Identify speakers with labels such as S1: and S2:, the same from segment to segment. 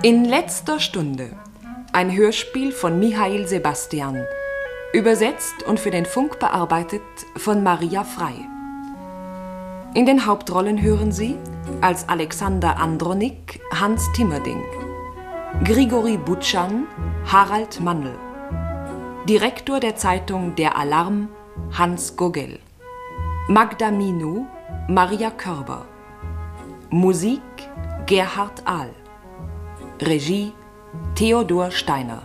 S1: In letzter Stunde. Ein Hörspiel von Michael Sebastian. Übersetzt und für den Funk bearbeitet von Maria Frey. In den Hauptrollen hören Sie als Alexander Andronik Hans Timmerding, Grigori Butschan Harald Mandl, Direktor der Zeitung Der Alarm Hans Gogel, Magda Minou Maria Körber, Musik Gerhard Ahl, Regie Theodor Steiner.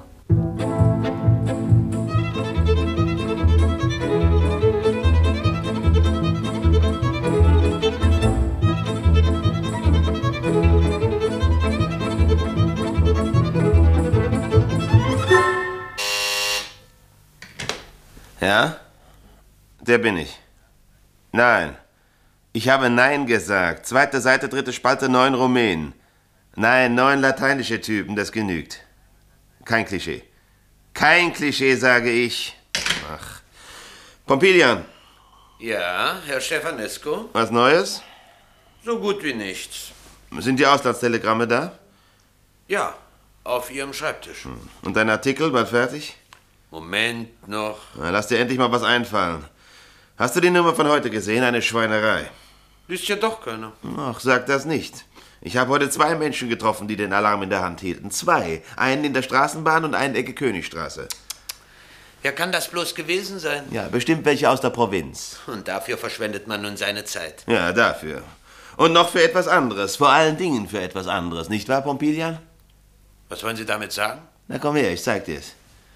S2: Ja? Der bin ich. Nein. Ich habe Nein gesagt. Zweite Seite, dritte Spalte, 9 Rumänen. Nein, 9 lateinische Typen, das genügt. Kein Klischee. Kein Klischee, sage ich. Ach. Pompilian.
S3: Ja, Herr Stefanescu?
S2: Was Neues?
S3: So gut wie nichts.
S2: Sind die Auslandstelegramme da?
S3: Ja, auf Ihrem Schreibtisch.
S2: Und dein Artikel, bald fertig?
S3: Moment noch.
S2: Na, lass dir endlich mal was einfallen. Hast du die Nummer von heute gesehen? Eine Schweinerei.
S3: Liest ja doch keiner.
S2: Ach, sag das nicht. Ich habe heute 2 Menschen getroffen, die den Alarm in der Hand hielten. 2. Einen in der Straßenbahn und einen Ecke Königstraße.
S3: Wer kann das bloß gewesen sein?
S2: Ja, bestimmt welche aus der Provinz.
S3: Und dafür verschwendet man nun seine Zeit.
S2: Ja, dafür. Und noch für etwas anderes. Vor allen Dingen für etwas anderes. Nicht wahr, Pompilian?
S3: Was wollen Sie damit sagen?
S2: Na komm her, ich zeig dir's.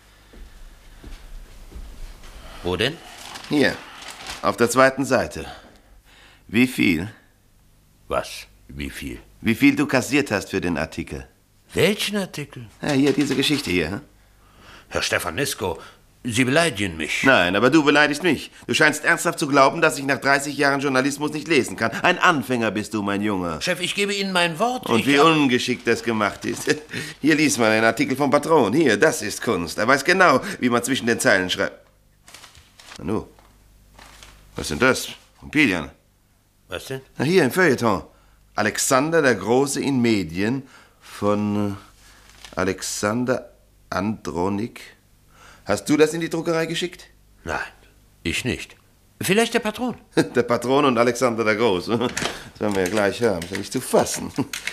S3: Wo denn?
S2: Hier, auf der 2. Seite. Wie viel?
S3: Was? Wie viel?
S2: Wie viel du kassiert hast für den Artikel.
S3: Welchen Artikel?
S2: Ja, hier, diese Geschichte hier. Hm?
S3: Herr Stefanescu, Sie beleidigen mich.
S2: Nein, aber du beleidigst mich. Du scheinst ernsthaft zu glauben, dass ich nach 30 Jahren Journalismus nicht lesen kann. Ein Anfänger bist du, mein Junge.
S3: Chef, ich gebe Ihnen mein Wort.
S2: Und wie ungeschickt das gemacht ist. Hier liest man einen Artikel vom Patron. Hier, das ist Kunst. Er weiß genau, wie man zwischen den Zeilen schreibt. Nu, was sind das? Pompilian.
S3: Was denn?
S2: Na hier im Feuilleton. Alexander der Große in Medien von Alexander Andronik. Hast du das in die Druckerei geschickt?
S3: Nein, ich nicht. Vielleicht der Patron.
S2: Der Patron und Alexander der Große. Das werden wir ja gleich haben. Ist ja nicht zu fassen.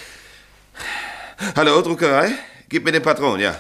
S2: Hallo, Druckerei? Gib mir den Patron, ja.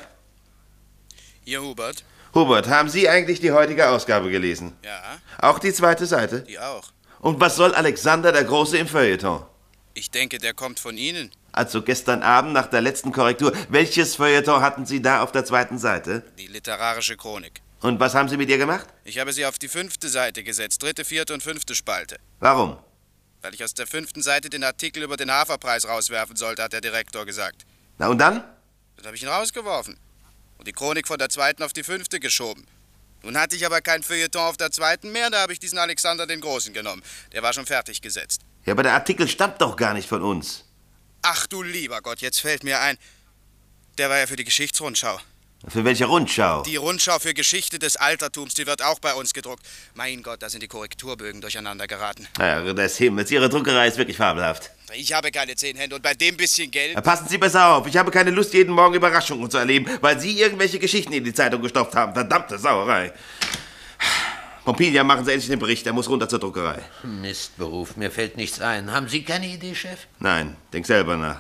S4: Ihr Hubert?
S2: Hubert, haben Sie eigentlich die heutige Ausgabe gelesen?
S4: Ja.
S2: Auch die 2. Seite?
S4: Die auch.
S2: Und was soll Alexander der Große im Feuilleton?
S4: Ich denke, der kommt von Ihnen.
S2: Also gestern Abend nach der letzten Korrektur. Welches Feuilleton hatten Sie da auf der 2. Seite?
S4: Die literarische Chronik.
S2: Und was haben Sie mit ihr gemacht?
S4: Ich habe sie auf die 5. Seite gesetzt. 3., 4. und 5. Spalte.
S2: Warum?
S4: Weil ich aus der 5. Seite den Artikel über den Haferpreis rauswerfen sollte, hat der Direktor gesagt.
S2: Na und dann?
S4: Dann habe ich ihn rausgeworfen. Und die Chronik von der 2. auf die 5. geschoben. Nun hatte ich aber kein Feuilleton auf der 2. mehr, da habe ich diesen Alexander den Großen genommen. Der war schon fertig gesetzt.
S2: Ja, aber der Artikel stammt doch gar nicht von uns.
S4: Ach du lieber Gott, jetzt fällt mir ein. Der war ja für die Geschichtsrundschau.
S2: Für welche Rundschau?
S4: Die Rundschau für Geschichte des Altertums, die wird auch bei uns gedruckt. Mein Gott, da sind die Korrekturbögen durcheinander geraten.
S2: Herr des Himmels, Ihre Druckerei ist wirklich fabelhaft.
S4: Ich habe keine 10 Hände und bei dem bisschen Geld...
S2: Na, passen Sie besser auf. Ich habe keine Lust, jeden Morgen Überraschungen zu erleben, weil Sie irgendwelche Geschichten in die Zeitung gestopft haben. Verdammte Sauerei. Pompilian, machen Sie endlich den Bericht. Er muss runter zur Druckerei.
S3: Mistberuf, mir fällt nichts ein. Haben Sie keine Idee, Chef?
S2: Nein, denk selber nach.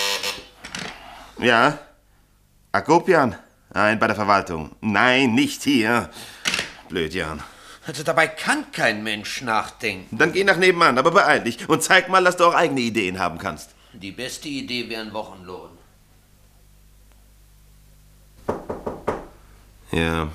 S2: Ja? Akopian? Nein, bei der Verwaltung. Nein, nicht hier. Blöd, Jan.
S3: Also dabei kann kein Mensch nachdenken.
S2: Dann geh nach nebenan, aber beeil dich und zeig mal, dass du auch eigene Ideen haben kannst.
S3: Die beste Idee wäre ein Wochenlohn.
S2: Ja.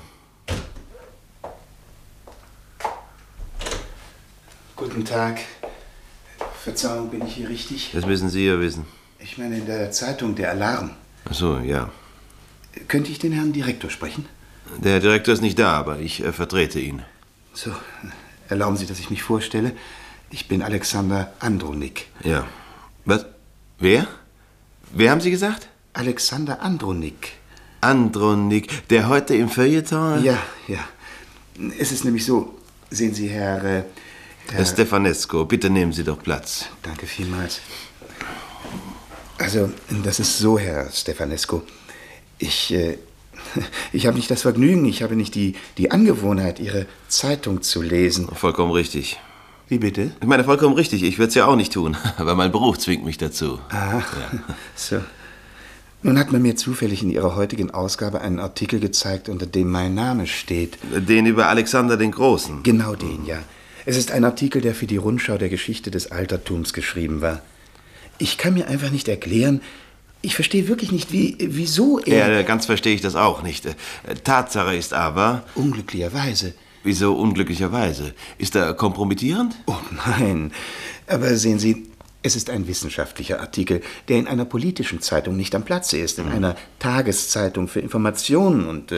S5: Guten Tag. Verzeihung, bin ich hier richtig?
S2: Das müssen Sie ja wissen.
S5: Ich meine, in der Zeitung Der Alarm.
S2: Ach so, ja.
S5: Könnte ich den Herrn Direktor sprechen?
S2: Der Direktor ist nicht da, aber ich vertrete ihn.
S5: So, erlauben Sie, dass ich mich vorstelle. Ich bin Alexander Andronik.
S2: Ja. Was? Wer? Wer haben Sie gesagt?
S5: Alexander Andronik.
S2: Andronik, der heute im Feuilleton...
S5: Ja, ja. Es ist nämlich so, sehen Sie, Herr
S2: Stefanescu, bitte nehmen Sie doch Platz.
S5: Danke vielmals. Also, das ist so, Herr Stefanescu. Ich habe nicht das Vergnügen, ich habe nicht die Angewohnheit, Ihre Zeitung zu lesen.
S2: Vollkommen richtig.
S5: Wie bitte?
S2: Ich meine, vollkommen richtig. Ich würde es ja auch nicht tun, aber mein Beruf zwingt mich dazu.
S5: Ah,
S2: ja.
S5: So. Nun hat man mir zufällig in Ihrer heutigen Ausgabe einen Artikel gezeigt, unter dem mein Name steht.
S2: Den über Alexander den Großen?
S5: Genau den, ja. Es ist ein Artikel, der für die Rundschau der Geschichte des Altertums geschrieben war. Ich kann mir einfach nicht erklären, ich verstehe wirklich nicht, wieso er...
S2: Ja, ganz verstehe ich das auch nicht. Tatsache ist aber...
S5: Unglücklicherweise.
S2: Wieso unglücklicherweise? Ist er kompromittierend?
S5: Oh nein, aber sehen Sie, es ist ein wissenschaftlicher Artikel, der in einer politischen Zeitung nicht am Platze ist, in einer Tageszeitung für Informationen und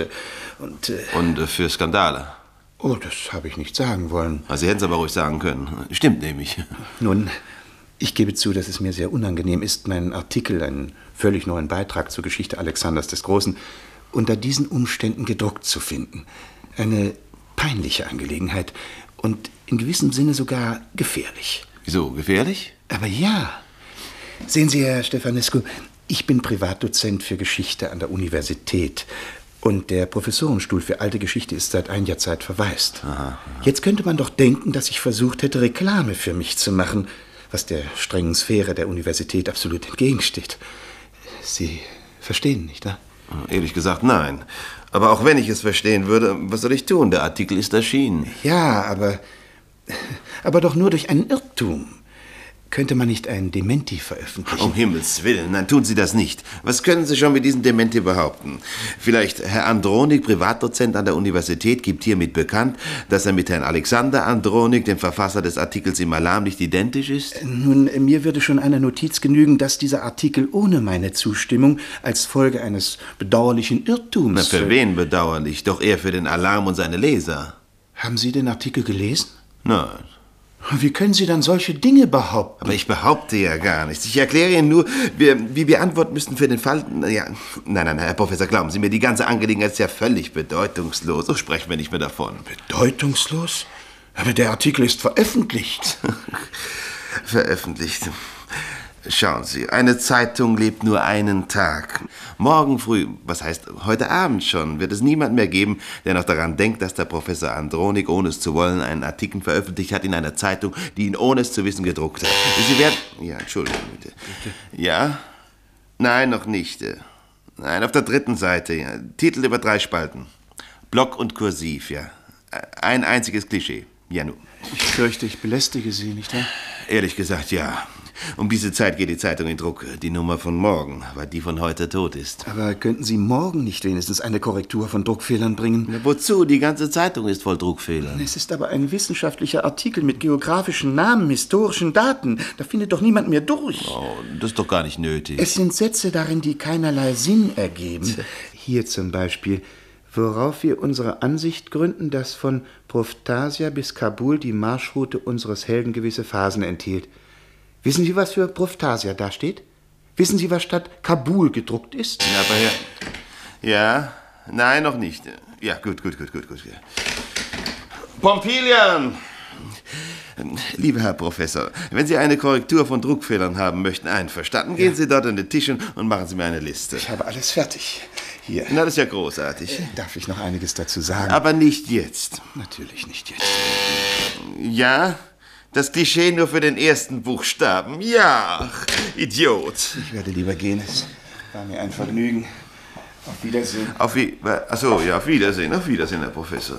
S2: für Skandale.
S5: Oh, das habe ich nicht sagen wollen.
S2: Sie hätten es aber ruhig sagen können. Stimmt nämlich.
S5: Nun, ich gebe zu, dass es mir sehr unangenehm ist, meinen Artikel, einen völlig neuen Beitrag zur Geschichte Alexanders des Großen, unter diesen Umständen gedruckt zu finden. Eine peinliche Angelegenheit und in gewissem Sinne sogar gefährlich.
S2: Wieso, gefährlich?
S5: Aber ja. Sehen Sie, Herr Stefanescu, ich bin Privatdozent für Geschichte an der Universität und der Professorenstuhl für alte Geschichte ist seit einiger Zeit verwaist.
S2: Aha.
S5: Jetzt könnte man doch denken, dass ich versucht hätte, Reklame für mich zu machen, was der strengen Sphäre der Universität absolut entgegensteht. Sie verstehen, nicht wahr?
S2: Ehrlich gesagt, nein. Aber auch wenn ich es verstehen würde, was soll ich tun? Der Artikel ist erschienen.
S5: Ja, aber doch nur durch einen Irrtum. Könnte man nicht ein Dementi veröffentlichen?
S2: Um Himmels Willen, nein, tun Sie das nicht. Was können Sie schon mit diesem Dementi behaupten? Vielleicht Herr Andronik, Privatdozent an der Universität, gibt hiermit bekannt, dass er mit Herrn Alexander Andronik, dem Verfasser des Artikels im Alarm, nicht identisch ist?
S5: Nun, mir würde schon eine Notiz genügen, dass dieser Artikel ohne meine Zustimmung als Folge eines bedauerlichen Irrtums...
S2: Na, für wen bedauerlich? Doch eher für den Alarm und seine Leser.
S5: Haben Sie den Artikel gelesen?
S2: Nein.
S5: Wie können Sie dann solche Dinge behaupten?
S2: Aber ich behaupte ja gar nichts. Ich erkläre Ihnen nur, wie wir antworten müssten für den Fall... Ja, nein, Herr Professor, glauben Sie mir, die ganze Angelegenheit ist ja völlig bedeutungslos. So sprechen wir nicht mehr davon.
S5: Bedeutungslos? Aber der Artikel ist veröffentlicht.
S2: Veröffentlicht. Schauen Sie, eine Zeitung lebt nur einen Tag. Morgen früh, was heißt heute Abend schon, wird es niemand mehr geben, der noch daran denkt, dass der Professor Andronik, ohne es zu wollen, einen Artikel veröffentlicht hat in einer Zeitung, die ihn ohne es zu wissen gedruckt hat. Sie werden... Ja, Entschuldigung, bitte. Ja? Nein, noch nicht. Nein, auf der 3. Seite. Ja. Titel über 3 Spalten. Block und Kursiv, ja. Ein einziges Klischee. Ja, nun.
S5: Ich fürchte, ich belästige Sie, nicht wahr?
S2: Ehrlich gesagt, ja. Um diese Zeit geht die Zeitung in Druck. Die Nummer von morgen, weil die von heute tot ist.
S5: Aber könnten Sie morgen nicht wenigstens eine Korrektur von Druckfehlern bringen?
S2: Na, wozu? Die ganze Zeitung ist voll Druckfehler.
S5: Es ist aber ein wissenschaftlicher Artikel mit geografischen Namen, historischen Daten. Da findet doch niemand mehr durch.
S2: Oh, das ist doch gar nicht nötig.
S5: Es sind Sätze darin, die keinerlei Sinn ergeben. Hier zum Beispiel: Worauf wir unsere Ansicht gründen, dass von Proftasia bis Kabul die Marschroute unseres Helden gewisse Phasen enthielt. Wissen Sie, was für Proftasia da steht? Wissen Sie, was statt Kabul gedruckt ist?
S2: Ja, aber ja, nein, noch nicht. Ja, gut. Pompilian! Lieber Herr Professor, wenn Sie eine Korrektur von Druckfehlern haben möchten, einverstanden, gehen Sie dort an den Tisch und machen Sie mir eine Liste.
S5: Ich habe alles fertig. Hier.
S2: Na, das ist ja großartig.
S5: Darf ich noch einiges dazu sagen?
S2: Aber nicht jetzt.
S5: Natürlich nicht jetzt.
S2: Ja? Das Klischee nur für den ersten Buchstaben. Ja, Idiot.
S5: Ich werde lieber gehen. Es war mir ein Vergnügen. Auf Wiedersehen.
S2: Auf Wiedersehen, Herr Professor.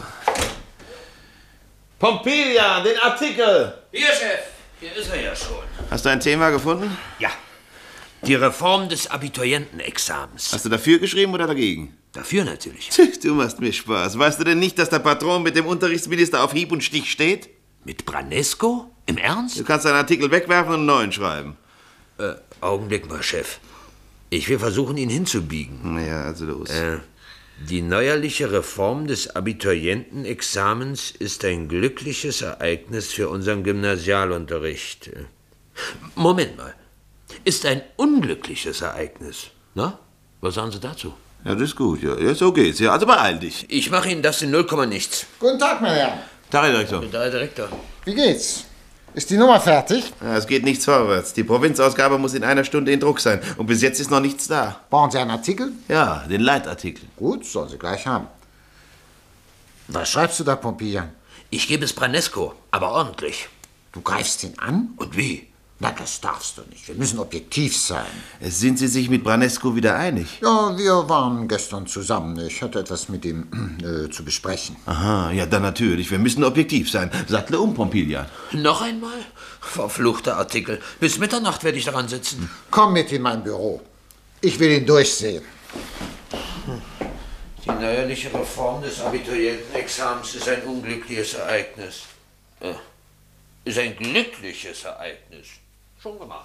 S2: Pompilian, den Artikel!
S3: Hier, Chef. Hier ist er ja schon.
S2: Hast du ein Thema gefunden?
S3: Ja. Die Reform des Abiturientenexamens.
S2: Hast du dafür geschrieben oder dagegen?
S3: Dafür natürlich.
S2: Du machst mir Spaß. Weißt du denn nicht, dass der Patron mit dem Unterrichtsminister auf Hieb und Stich steht?
S3: Mit Branesco? Im Ernst?
S2: Du kannst deinen Artikel wegwerfen und einen neuen schreiben.
S3: Augenblick mal, Chef. Ich will versuchen, ihn hinzubiegen.
S2: Na ja, also los.
S3: Die neuerliche Reform des Abiturientenexamens ist ein glückliches Ereignis für unseren Gymnasialunterricht. Moment mal. Ist ein unglückliches Ereignis. Na? Was sagen Sie dazu?
S2: Ja, das ist gut. Ja, so geht's. Ja, also beeil dich.
S3: Ich mache Ihnen das in 0, nichts.
S6: Guten Tag, meine Herren.
S2: Tag, Herr Direktor.
S3: Da, Herr Direktor.
S6: Wie geht's? Ist die Nummer fertig?
S2: Ja, es geht nichts vorwärts. Die Provinzausgabe muss in einer Stunde in Druck sein. Und bis jetzt ist noch nichts da.
S6: Brauchen Sie einen Artikel?
S2: Ja, den Leitartikel.
S6: Gut, sollen Sie gleich haben. Was schreibst du da, Pompillian?
S3: Ich gebe es Branesco, aber ordentlich.
S6: Du greifst ihn an?
S3: Und wie?
S6: Na, das darfst du nicht. Wir müssen objektiv sein.
S2: Sind Sie sich mit Branesco wieder einig?
S6: Ja, wir waren gestern zusammen. Ich hatte etwas mit ihm zu besprechen.
S2: Aha, ja, dann natürlich. Wir müssen objektiv sein. Sattle um, Pompillian.
S3: Noch einmal? Verfluchter Artikel. Bis Mitternacht werde ich daran sitzen.
S6: Komm mit in mein Büro. Ich will ihn durchsehen.
S3: Die neuerliche Reform des Abiturientenexamens ist ein unglückliches Ereignis. Ist ein glückliches Ereignis. Schon gemacht.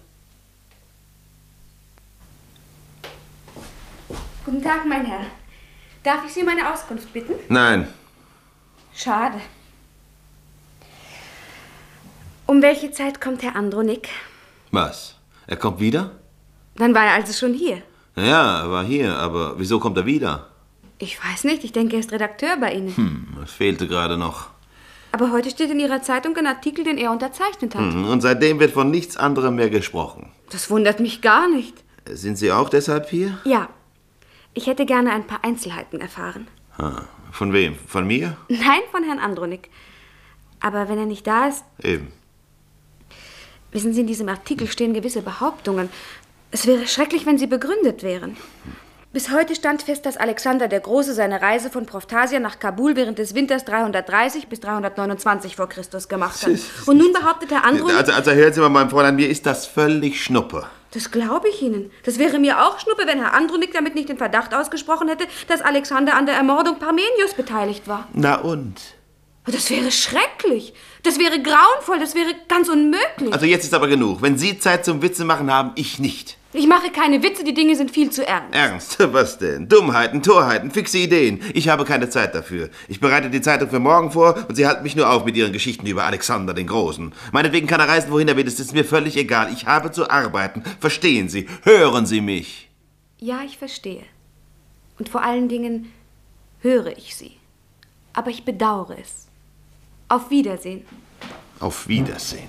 S7: Guten Tag, mein Herr. Darf ich Sie um eine Auskunft bitten?
S2: Nein.
S7: Schade. Um welche Zeit kommt Herr Andronik?
S2: Was? Er kommt wieder?
S7: Dann war er also schon hier.
S2: Ja, er war hier, aber wieso kommt er wieder?
S7: Ich weiß nicht, ich denke, er ist Redakteur bei Ihnen.
S2: Das fehlte gerade noch.
S7: Aber heute steht in Ihrer Zeitung ein Artikel, den er unterzeichnet hat.
S2: Und seitdem wird von nichts anderem mehr gesprochen.
S7: Das wundert mich gar nicht.
S2: Sind Sie auch deshalb hier?
S7: Ja, ich hätte gerne ein paar Einzelheiten erfahren.
S2: Von wem? Von mir?
S7: Nein, von Herrn Andronik. Aber wenn er nicht da ist...
S2: Eben.
S7: Wissen Sie, in diesem Artikel stehen gewisse Behauptungen. Es wäre schrecklich, wenn sie begründet wären. Bis heute stand fest, dass Alexander der Große seine Reise von Proftasia nach Kabul während des Winters 330 bis 329 vor Christus gemacht hat. Und nun behauptet Herr Andronik...
S2: Also hören Sie mal, mein Fräulein, mir ist das völlig Schnuppe.
S7: Das glaube ich Ihnen. Das wäre mir auch Schnuppe, wenn Herr Andronik damit nicht den Verdacht ausgesprochen hätte, dass Alexander an der Ermordung Parmenius beteiligt war.
S2: Na und?
S7: Das wäre schrecklich. Das wäre grauenvoll. Das wäre ganz unmöglich.
S2: Also jetzt ist aber genug. Wenn Sie Zeit zum Witze machen haben, ich nicht.
S7: Ich mache keine Witze, die Dinge sind viel zu ernst.
S2: Ernst? Was denn? Dummheiten, Torheiten, fixe Ideen. Ich habe keine Zeit dafür. Ich bereite die Zeitung für morgen vor und Sie halten mich nur auf mit Ihren Geschichten über Alexander den Großen. Meinetwegen kann er reisen, wohin er will. Das ist mir völlig egal. Ich habe zu arbeiten. Verstehen Sie? Hören Sie mich.
S7: Ja, ich verstehe. Und vor allen Dingen höre ich Sie. Aber ich bedauere es. Auf Wiedersehen.
S2: Auf Wiedersehen.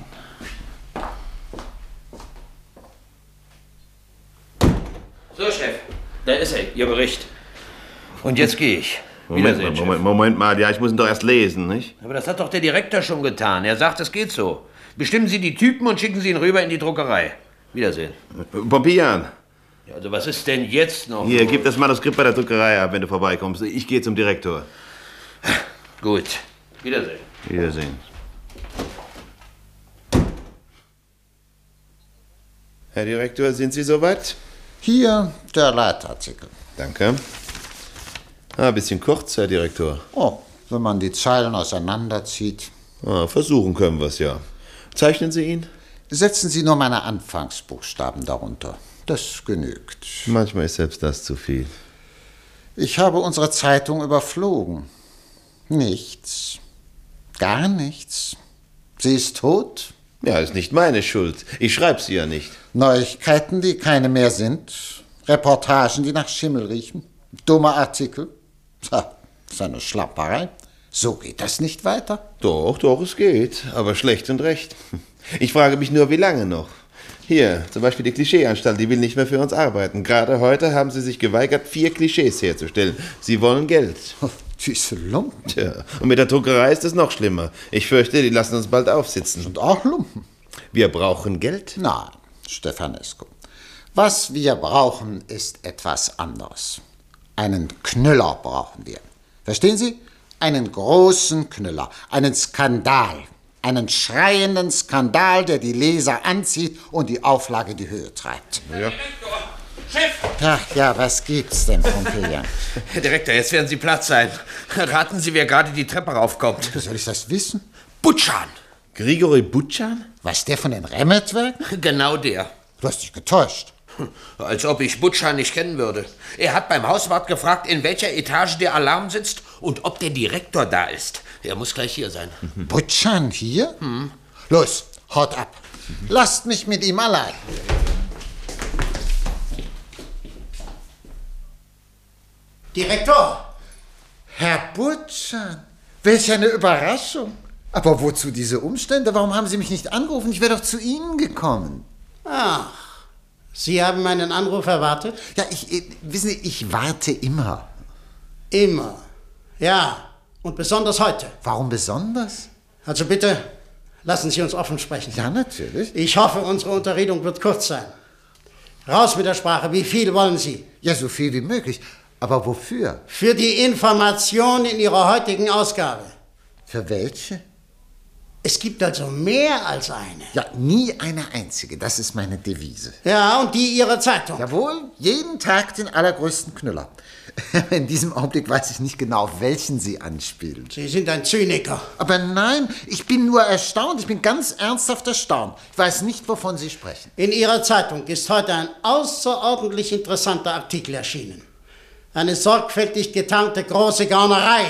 S3: So, Chef, da ist er, Ihr Bericht. Und jetzt gehe ich. Wiedersehen, Chef.
S2: Moment mal. Ja, ich muss ihn doch erst lesen, nicht?
S3: Aber das hat doch der Direktor schon getan. Er sagt, es geht so. Bestimmen Sie die Typen und schicken Sie ihn rüber in die Druckerei. Wiedersehen.
S2: Pompillian.
S3: Ja, also was ist denn jetzt noch?
S2: Hier, gib das Manuskript bei der Druckerei ab, wenn du vorbeikommst. Ich gehe zum Direktor.
S3: Gut. Wiedersehen.
S2: Wiedersehen. Herr Direktor, sind Sie soweit?
S6: Hier der Leitartikel.
S2: Danke. Ein bisschen kurz, Herr Direktor.
S6: Oh, wenn man die Zeilen auseinanderzieht.
S2: Versuchen können wir es ja. Zeichnen Sie ihn?
S6: Setzen Sie nur meine Anfangsbuchstaben darunter. Das genügt.
S2: Manchmal ist selbst das zu viel.
S6: Ich habe unsere Zeitung überflogen. Nichts. Gar nichts. Sie ist tot.
S2: Ja, ist nicht meine Schuld. Ich schreibe sie ja nicht.
S6: Neuigkeiten, die keine mehr sind. Reportagen, die nach Schimmel riechen. Dumme Artikel. Das ist eine Schlapperei. So geht das nicht weiter.
S2: Doch, es geht. Aber schlecht und recht. Ich frage mich nur, wie lange noch? Hier, zum Beispiel die Klischeeanstalt, die will nicht mehr für uns arbeiten. Gerade heute haben sie sich geweigert, 4 Klischees herzustellen. Sie wollen Geld.
S6: Diese Lumpen.
S2: Tja, und mit der Druckerei ist es noch schlimmer. Ich fürchte, die lassen uns bald aufsitzen.
S6: Und auch Lumpen.
S2: Wir brauchen Geld?
S6: Nein, Stefanesco. Was wir brauchen, ist etwas anderes. Einen Knüller brauchen wir. Verstehen Sie? Einen großen Knüller. Einen Skandal. Einen schreienden Skandal, der die Leser anzieht und die Auflage in die Höhe treibt.
S2: Ja.
S3: Chef!
S6: Ach ja, was gibt's denn, Pompillian?
S3: Herr Direktor, jetzt werden Sie platt sein. Raten Sie, wer gerade die Treppe raufkommt.
S6: Wie soll ich das wissen?
S3: Butschan!
S2: Grigori Butschan?
S6: Was, der von den Remmetwerken?
S3: Genau der.
S6: Du hast dich getäuscht.
S3: Als ob ich Butschan nicht kennen würde. Er hat beim Hauswart gefragt, in welcher Etage der Alarm sitzt und ob der Direktor da ist. Er muss gleich hier sein.
S6: Butschan hier? Los, haut ab. Lasst mich mit ihm allein. Direktor! Herr Butschan, welch eine Überraschung. Aber wozu diese Umstände? Warum haben Sie mich nicht angerufen? Ich wäre doch zu Ihnen gekommen.
S8: Ach, Sie haben meinen Anruf erwartet?
S6: Ja, wissen Sie, ich warte immer.
S8: Immer. Ja, und besonders heute.
S6: Warum besonders?
S8: Also bitte, lassen Sie uns offen sprechen.
S6: Ja, natürlich.
S8: Ich hoffe, unsere Unterredung wird kurz sein. Raus mit der Sprache. Wie viel wollen Sie?
S6: Ja, so viel wie möglich. Aber wofür?
S8: Für die Information in Ihrer heutigen Ausgabe.
S6: Für welche?
S8: Es gibt also mehr als eine.
S6: Ja, nie eine einzige. Das ist meine Devise.
S8: Ja, und die Ihrer Zeitung.
S6: Jawohl, jeden Tag den allergrößten Knüller. In diesem Augenblick weiß ich nicht genau, auf welchen Sie anspielen.
S8: Sie sind ein Zyniker.
S6: Aber nein, ich bin nur erstaunt. Ich bin ganz ernsthaft erstaunt. Ich weiß nicht, wovon Sie sprechen.
S8: In Ihrer Zeitung ist heute ein außerordentlich interessanter Artikel erschienen. Eine sorgfältig getarnte große Gaunerei.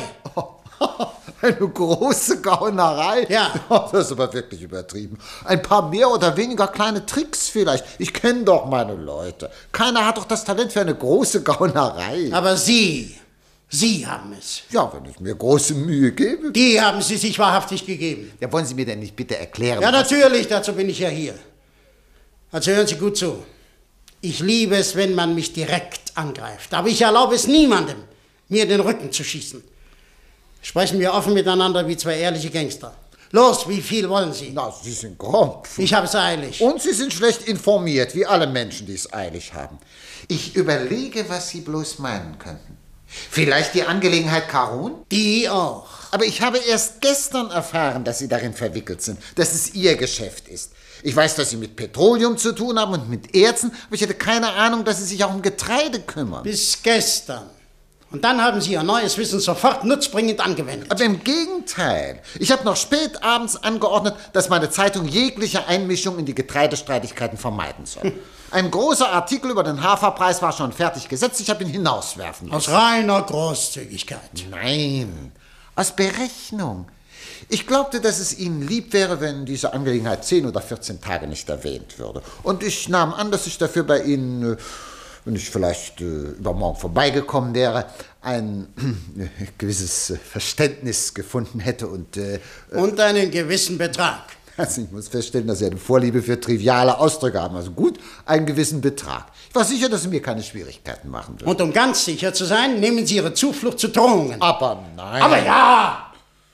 S6: Eine große Gaunerei?
S8: Ja.
S6: Das ist aber wirklich übertrieben. Ein paar mehr oder weniger kleine Tricks vielleicht. Ich kenne doch meine Leute. Keiner hat doch das Talent für eine große Gaunerei.
S8: Aber Sie haben es.
S6: Ja, wenn ich mir große Mühe gebe.
S8: Die haben Sie sich wahrhaftig gegeben.
S6: Ja, wollen Sie mir denn nicht bitte erklären?
S8: Ja, natürlich, dazu bin ich ja hier. Also hören Sie gut zu. Ich liebe es, wenn man mich direkt angreift. Aber ich erlaube es niemandem, mir in den Rücken zu schießen. Sprechen wir offen miteinander wie zwei ehrliche Gangster. Los, wie viel wollen Sie?
S6: Na, Sie sind grob.
S8: Ich habe es eilig.
S6: Und Sie sind schlecht informiert, wie alle Menschen, die es eilig haben. Ich überlege, was Sie bloß meinen könnten. Vielleicht die Angelegenheit Karun?
S8: Die auch.
S6: Aber ich habe erst gestern erfahren, dass Sie darin verwickelt sind, dass es Ihr Geschäft ist. Ich weiß, dass Sie mit Petroleum zu tun haben und mit Erzen, aber ich hatte keine Ahnung, dass Sie sich auch um Getreide kümmern.
S8: Bis gestern. Und dann haben Sie Ihr neues Wissen sofort nutzbringend angewendet.
S6: Aber im Gegenteil. Ich habe noch spät abends angeordnet, dass meine Zeitung jegliche Einmischung in die Getreidestreitigkeiten vermeiden soll. Ein großer Artikel über den Haferpreis war schon fertig gesetzt. Ich habe ihn hinauswerfen lassen.
S8: Aus reiner Großzügigkeit.
S6: Nein, aus Berechnung. Ich glaubte, dass es Ihnen lieb wäre, wenn diese Angelegenheit 10 oder 14 Tage nicht erwähnt würde. Und ich nahm an, dass ich dafür bei Ihnen, wenn ich vielleicht übermorgen vorbeigekommen wäre, ein gewisses Verständnis gefunden hätte und
S8: einen gewissen Betrag.
S6: Also ich muss feststellen, dass Sie eine Vorliebe für triviale Ausdrücke haben. Also gut, einen gewissen Betrag. Ich war sicher, dass Sie mir keine Schwierigkeiten machen würden.
S8: Und um ganz sicher zu sein, nehmen Sie Ihre Zuflucht zu Drohungen.
S6: Aber nein.
S8: Aber ja!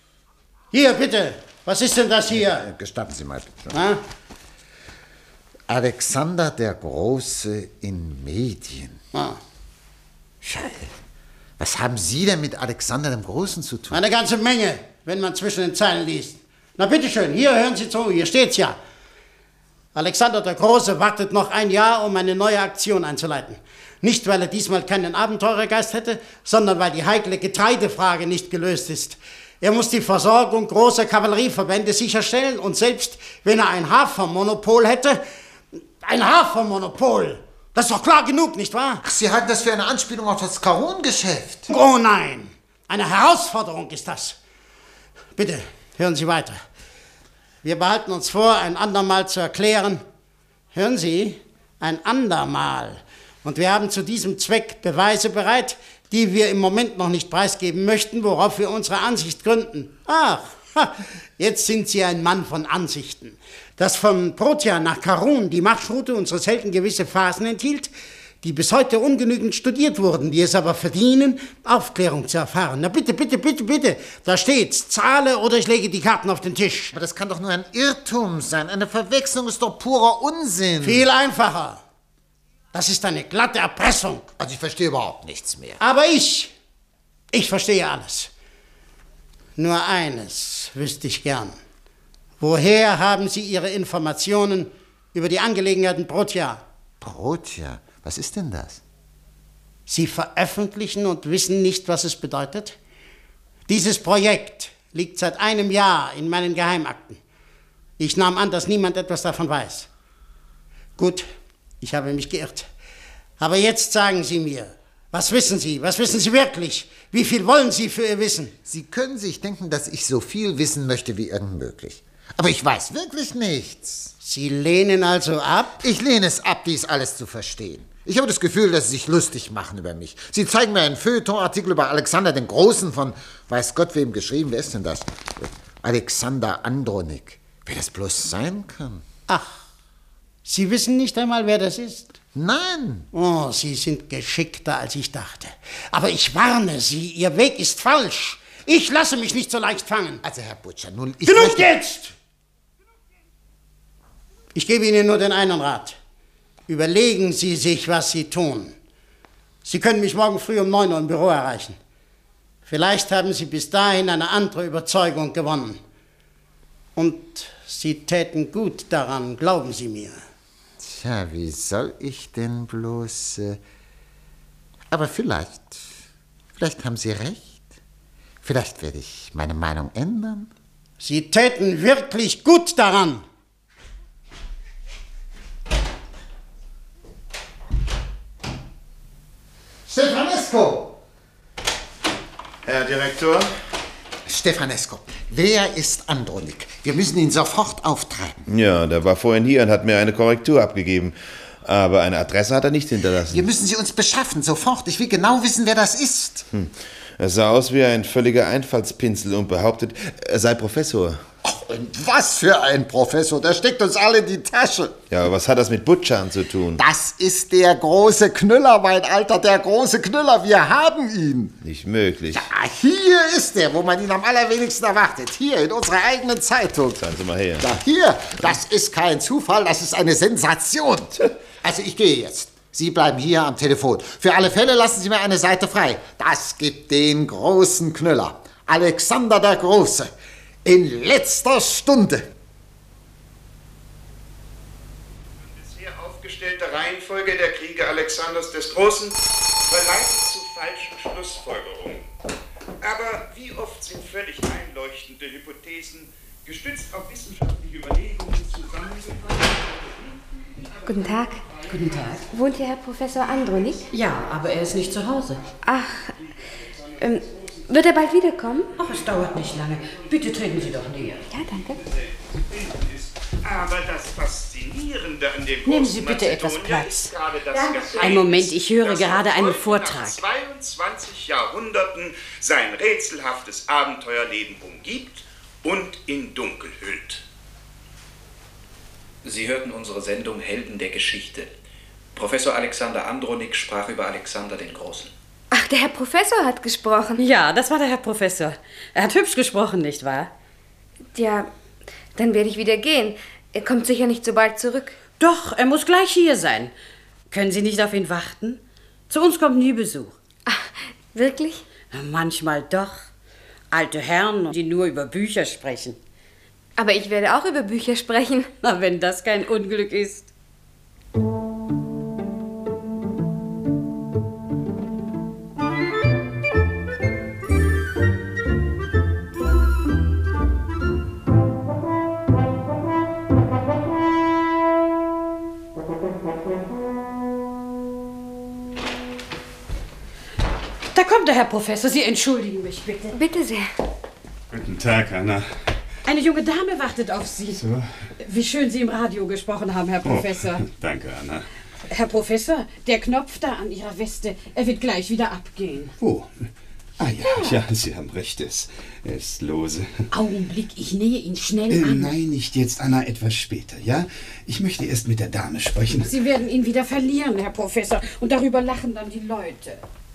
S8: Hier, bitte. Was ist denn das hier?
S6: Gestatten Sie mal bitte.
S8: Na?
S6: Alexander der Große in Medien.
S8: Ah.
S6: Scheiße. Was haben Sie denn mit Alexander dem Großen zu tun?
S8: Eine ganze Menge, wenn man zwischen den Zeilen liest. Na bitteschön, hier hören Sie zu, hier steht's ja. Alexander der Große wartet noch ein Jahr, um eine neue Aktion einzuleiten. Nicht, weil er diesmal keinen Abenteurergeist hätte, sondern weil die heikle Getreidefrage nicht gelöst ist. Er muss die Versorgung großer Kavallerieverbände sicherstellen und selbst wenn er ein Hafermonopol hätte, ein Hafermonopol, das ist doch klar genug, nicht wahr?
S6: Ach, Sie halten das für eine Anspielung auf das Karun-Geschäft.
S8: Oh nein, eine Herausforderung ist das. Bitte, hören Sie weiter. Wir behalten uns vor, ein andermal zu erklären. Hören Sie, ein andermal. Und wir haben zu diesem Zweck Beweise bereit, die wir im Moment noch nicht preisgeben möchten, worauf wir unsere Ansicht gründen. Ach, jetzt sind Sie ein Mann von Ansichten. Dass von Protia nach Karun die Marschroute unseres Helden gewisse Phasen enthielt, die bis heute ungenügend studiert wurden, die es aber verdienen, Aufklärung zu erfahren. Na bitte, bitte, bitte, bitte, da steht's, zahle oder ich lege die Karten auf den Tisch.
S6: Aber das kann doch nur ein Irrtum sein. Eine Verwechslung ist doch purer Unsinn.
S8: Viel einfacher. Das ist eine glatte Erpressung.
S6: Also ich verstehe überhaupt nichts mehr.
S8: Aber ich verstehe alles. Nur eines wüsste ich gern. Woher haben Sie Ihre Informationen über die Angelegenheiten Protia?
S6: Protia? Was ist denn das?
S8: Sie veröffentlichen und wissen nicht, was es bedeutet? Dieses Projekt liegt seit einem Jahr in meinen Geheimakten. Ich nahm an, dass niemand etwas davon weiß. Gut, ich habe mich geirrt. Aber jetzt sagen Sie mir, was wissen Sie? Was wissen Sie wirklich? Wie viel wollen Sie für Ihr Wissen?
S6: Sie können sich denken, dass ich so viel wissen möchte wie irgend möglich. Aber ich weiß wirklich nichts.
S8: Sie lehnen also ab?
S6: Ich lehne es ab, dies alles zu verstehen. Ich habe das Gefühl, dass Sie sich lustig machen über mich. Sie zeigen mir einen Feuilleton-Artikel über Alexander den Großen von weiß Gott wem geschrieben. Wer ist denn das? Alexander Andronik. Wer das bloß sein kann?
S8: Ach, Sie wissen nicht einmal, wer das ist?
S6: Nein.
S8: Oh, Sie sind geschickter, als ich dachte. Aber ich warne Sie, Ihr Weg ist falsch. Ich lasse mich nicht so leicht fangen.
S6: Also, Herr Butcher, nun...
S8: Genug jetzt! Ich gebe Ihnen nur den einen Rat. Überlegen Sie sich, was Sie tun. Sie können mich morgen früh um 9 Uhr im Büro erreichen. Vielleicht haben Sie bis dahin eine andere Überzeugung gewonnen. Und Sie täten gut daran, glauben Sie mir.
S6: Tja, wie soll ich denn bloß... Aber vielleicht haben Sie recht. Vielleicht werde ich meine Meinung ändern.
S8: Sie täten wirklich gut daran.
S6: Stefanesco!
S2: Herr Direktor?
S6: Stefanesco, wer ist Andronik? Wir müssen ihn sofort auftreiben.
S2: Ja, der war vorhin hier und hat mir eine Korrektur abgegeben. Aber eine Adresse hat er nicht hinterlassen.
S6: Wir müssen sie uns beschaffen, sofort. Ich will genau wissen, wer das ist.
S2: Er sah aus wie ein völliger Einfallspinsel und behauptet, er sei Professor.
S6: Oh, und was für ein Professor, der steckt uns alle in die Tasche.
S2: Ja, aber was hat das mit Butschan zu tun?
S6: Das ist der große Knüller, mein Alter, der große Knüller. Wir haben ihn.
S2: Nicht möglich.
S6: Ja, hier ist er, wo man ihn am allerwenigsten erwartet. Hier, in unserer eigenen Zeitung.
S2: Sagen Sie mal her.
S6: Ja, hier, das ist kein Zufall, das ist eine Sensation. Also ich gehe jetzt. Sie bleiben hier am Telefon. Für alle Fälle lassen Sie mir eine Seite frei. Das gibt den großen Knüller. Alexander der Große. In letzter Stunde.
S9: Bisher aufgestellte Reihenfolge der Kriege Alexanders des Großen verleitet zu falschen Schlussfolgerungen. Aber wie oft sind völlig einleuchtende Hypothesen, gestützt auf wissenschaftliche Überlegungen, zusammengefasst?
S7: Guten Tag.
S10: Guten Tag.
S7: Wohnt hier Herr Professor Andronik?
S10: Ja, aber er ist nicht zu Hause.
S7: Ach, wird er bald wiederkommen?
S10: Ach, es dauert nicht lange. Bitte treten Sie doch näher.
S7: Ja, danke.
S9: Aber das Faszinierende an dem
S10: Nehmen Sie bitte etwas
S9: Mazedonier
S10: Platz.
S9: ist gerade das Geheimnis,
S10: Einen Moment, ich höre
S9: das
S10: gerade einen
S9: heute
S10: Vortrag.
S9: Nach 22 Jahrhunderten sein rätselhaftes Abenteuerleben umgibt und in Dunkel hüllt.
S11: Sie hörten unsere Sendung Helden der Geschichte. Professor Alexander Andronik sprach über Alexander den Großen.
S7: Ach, der Herr Professor hat gesprochen.
S10: Ja, das war der Herr Professor. Er hat hübsch gesprochen, nicht wahr?
S7: Ja, dann werde ich wieder gehen. Er kommt sicher nicht so bald zurück.
S10: Doch, er muss gleich hier sein. Können Sie nicht auf ihn warten? Zu uns kommt nie Besuch.
S7: Ach, wirklich?
S10: Manchmal doch. Alte Herren, die nur über Bücher sprechen.
S7: Aber ich werde auch über Bücher sprechen.
S10: Na, wenn das kein Unglück ist. Da kommt der Herr Professor. Sie entschuldigen mich, bitte.
S7: Bitte sehr.
S12: Guten Tag, Anna.
S10: Eine junge Dame wartet auf Sie.
S12: So?
S10: Wie schön Sie im Radio gesprochen haben, Herr Professor.
S12: Oh, danke, Anna.
S10: Herr Professor, der Knopf da an Ihrer Weste, er wird gleich wieder abgehen.
S12: Wo? Ah ja, Sie haben recht, er ist lose.
S10: Augenblick, ich nähe ihn schnell an.
S12: Nein, nicht jetzt, Anna, etwas später, ja? Ich möchte erst mit der Dame sprechen.
S10: Sie werden ihn wieder verlieren, Herr Professor, und darüber lachen dann die Leute.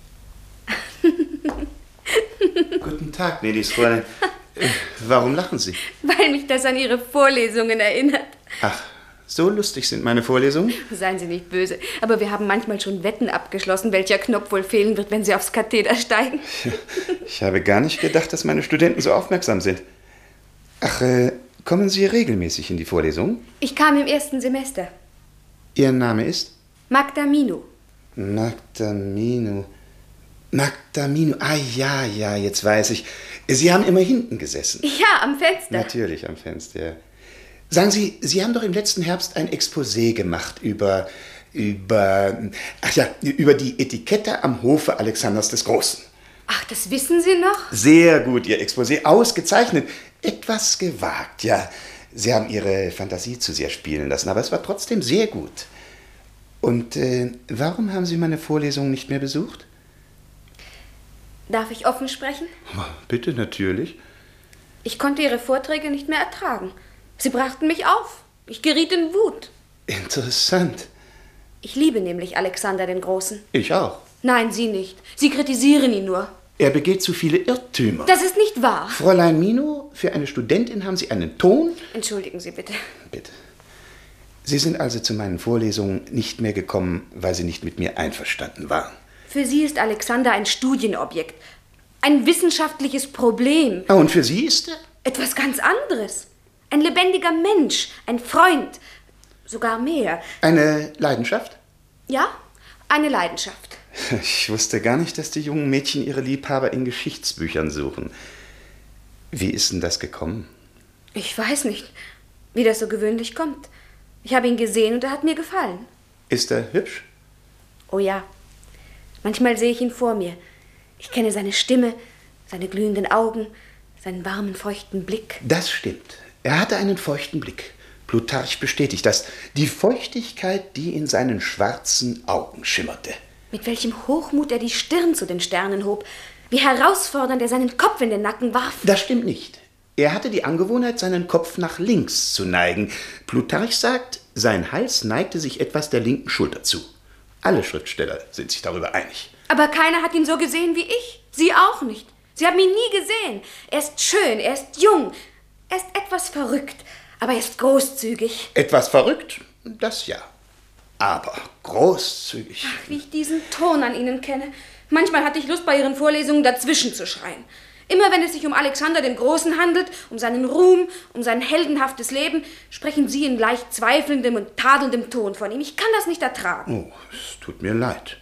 S5: Guten Tag, gnädiges Fräulein. Warum lachen Sie?
S7: Weil mich das an Ihre Vorlesungen erinnert.
S5: Ach, so lustig sind meine Vorlesungen?
S7: Seien Sie nicht böse, aber wir haben manchmal schon Wetten abgeschlossen, welcher Knopf wohl fehlen wird, wenn Sie aufs Katheder steigen.
S5: Ich habe gar nicht gedacht, dass meine Studenten so aufmerksam sind. Ach, kommen Sie regelmäßig in die Vorlesung?
S7: Ich kam im ersten Semester.
S5: Ihr Name ist?
S7: Magda Minu.
S5: Magda Minu. Magda Minu. Ah, ja, jetzt weiß ich. Sie haben immer hinten gesessen.
S7: Ja, am Fenster.
S5: Natürlich am Fenster, ja. Sagen Sie, Sie haben doch im letzten Herbst ein Exposé gemacht über die Etikette am Hofe Alexanders des Großen.
S7: Ach, das wissen Sie noch?
S5: Sehr gut, Ihr Exposé, ausgezeichnet. Etwas gewagt, ja. Sie haben Ihre Fantasie zu sehr spielen lassen, aber es war trotzdem sehr gut. Und warum haben Sie meine Vorlesung nicht mehr besucht?
S7: Darf ich offen sprechen?
S5: Bitte, natürlich.
S7: Ich konnte Ihre Vorträge nicht mehr ertragen. Sie brachten mich auf. Ich geriet in Wut.
S5: Interessant.
S7: Ich liebe nämlich Alexander den Großen.
S5: Ich auch.
S7: Nein, Sie nicht. Sie kritisieren ihn nur.
S5: Er begeht zu viele Irrtümer.
S7: Das ist nicht wahr.
S5: Fräulein Mino, für eine Studentin haben Sie einen Ton?
S7: Entschuldigen Sie bitte.
S5: Bitte. Sie sind also zu meinen Vorlesungen nicht mehr gekommen, weil Sie nicht mit mir einverstanden waren.
S7: Für Sie ist Alexander ein Studienobjekt. Ein wissenschaftliches Problem.
S5: Und für Sie ist er?
S7: Etwas ganz anderes. Ein lebendiger Mensch, ein Freund, sogar mehr.
S5: Eine Leidenschaft?
S7: Ja, eine Leidenschaft.
S5: Ich wusste gar nicht, dass die jungen Mädchen ihre Liebhaber in Geschichtsbüchern suchen. Wie ist denn das gekommen?
S7: Ich weiß nicht, wie das so gewöhnlich kommt. Ich habe ihn gesehen und er hat mir gefallen.
S5: Ist er hübsch?
S7: Oh ja. Manchmal sehe ich ihn vor mir. Ich kenne seine Stimme, seine glühenden Augen, seinen warmen, feuchten Blick.
S5: Das stimmt. Er hatte einen feuchten Blick. Plutarch bestätigt das. Die Feuchtigkeit, die in seinen schwarzen Augen schimmerte.
S7: Mit welchem Hochmut er die Stirn zu den Sternen hob. Wie herausfordernd er seinen Kopf in den Nacken warf.
S5: Das stimmt nicht. Er hatte die Angewohnheit, seinen Kopf nach links zu neigen. Plutarch sagt, sein Hals neigte sich etwas der linken Schulter zu. Alle Schriftsteller sind sich darüber einig.
S7: Aber keiner hat ihn so gesehen wie ich. Sie auch nicht. Sie haben ihn nie gesehen. Er ist schön, er ist jung, er ist etwas verrückt, aber er ist großzügig.
S5: Etwas verrückt? Das ja. Aber großzügig.
S7: Ach, wie ich diesen Ton an Ihnen kenne. Manchmal hatte ich Lust, bei Ihren Vorlesungen dazwischen zu schreien. Immer wenn es sich um Alexander den Großen handelt, um seinen Ruhm, um sein heldenhaftes Leben, sprechen Sie in gleich zweifelndem und tadelndem Ton von ihm. Ich kann das nicht ertragen.
S5: Oh, es tut mir leid.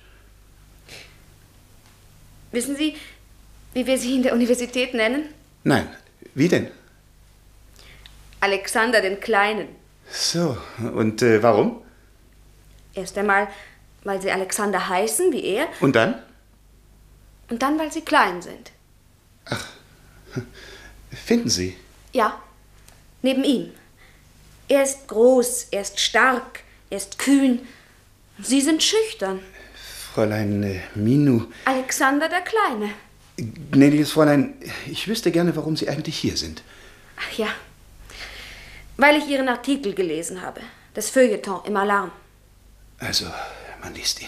S7: Wissen Sie, wie wir Sie in der Universität nennen?
S5: Nein, wie denn?
S7: Alexander den Kleinen.
S5: So, und warum?
S7: Erst einmal, weil Sie Alexander heißen, wie er.
S5: Und dann?
S7: Und dann, weil Sie klein sind.
S5: Ach, finden Sie?
S7: Ja, neben ihm. Er ist groß, er ist stark, er ist kühn. Sie sind schüchtern.
S5: Fräulein Minu.
S7: Alexander der Kleine.
S5: Gnädiges Fräulein, ich wüsste gerne, warum Sie eigentlich hier sind.
S7: Ach ja, weil ich Ihren Artikel gelesen habe. Das Feuilleton im Alarm.
S5: Also, man liest ihn.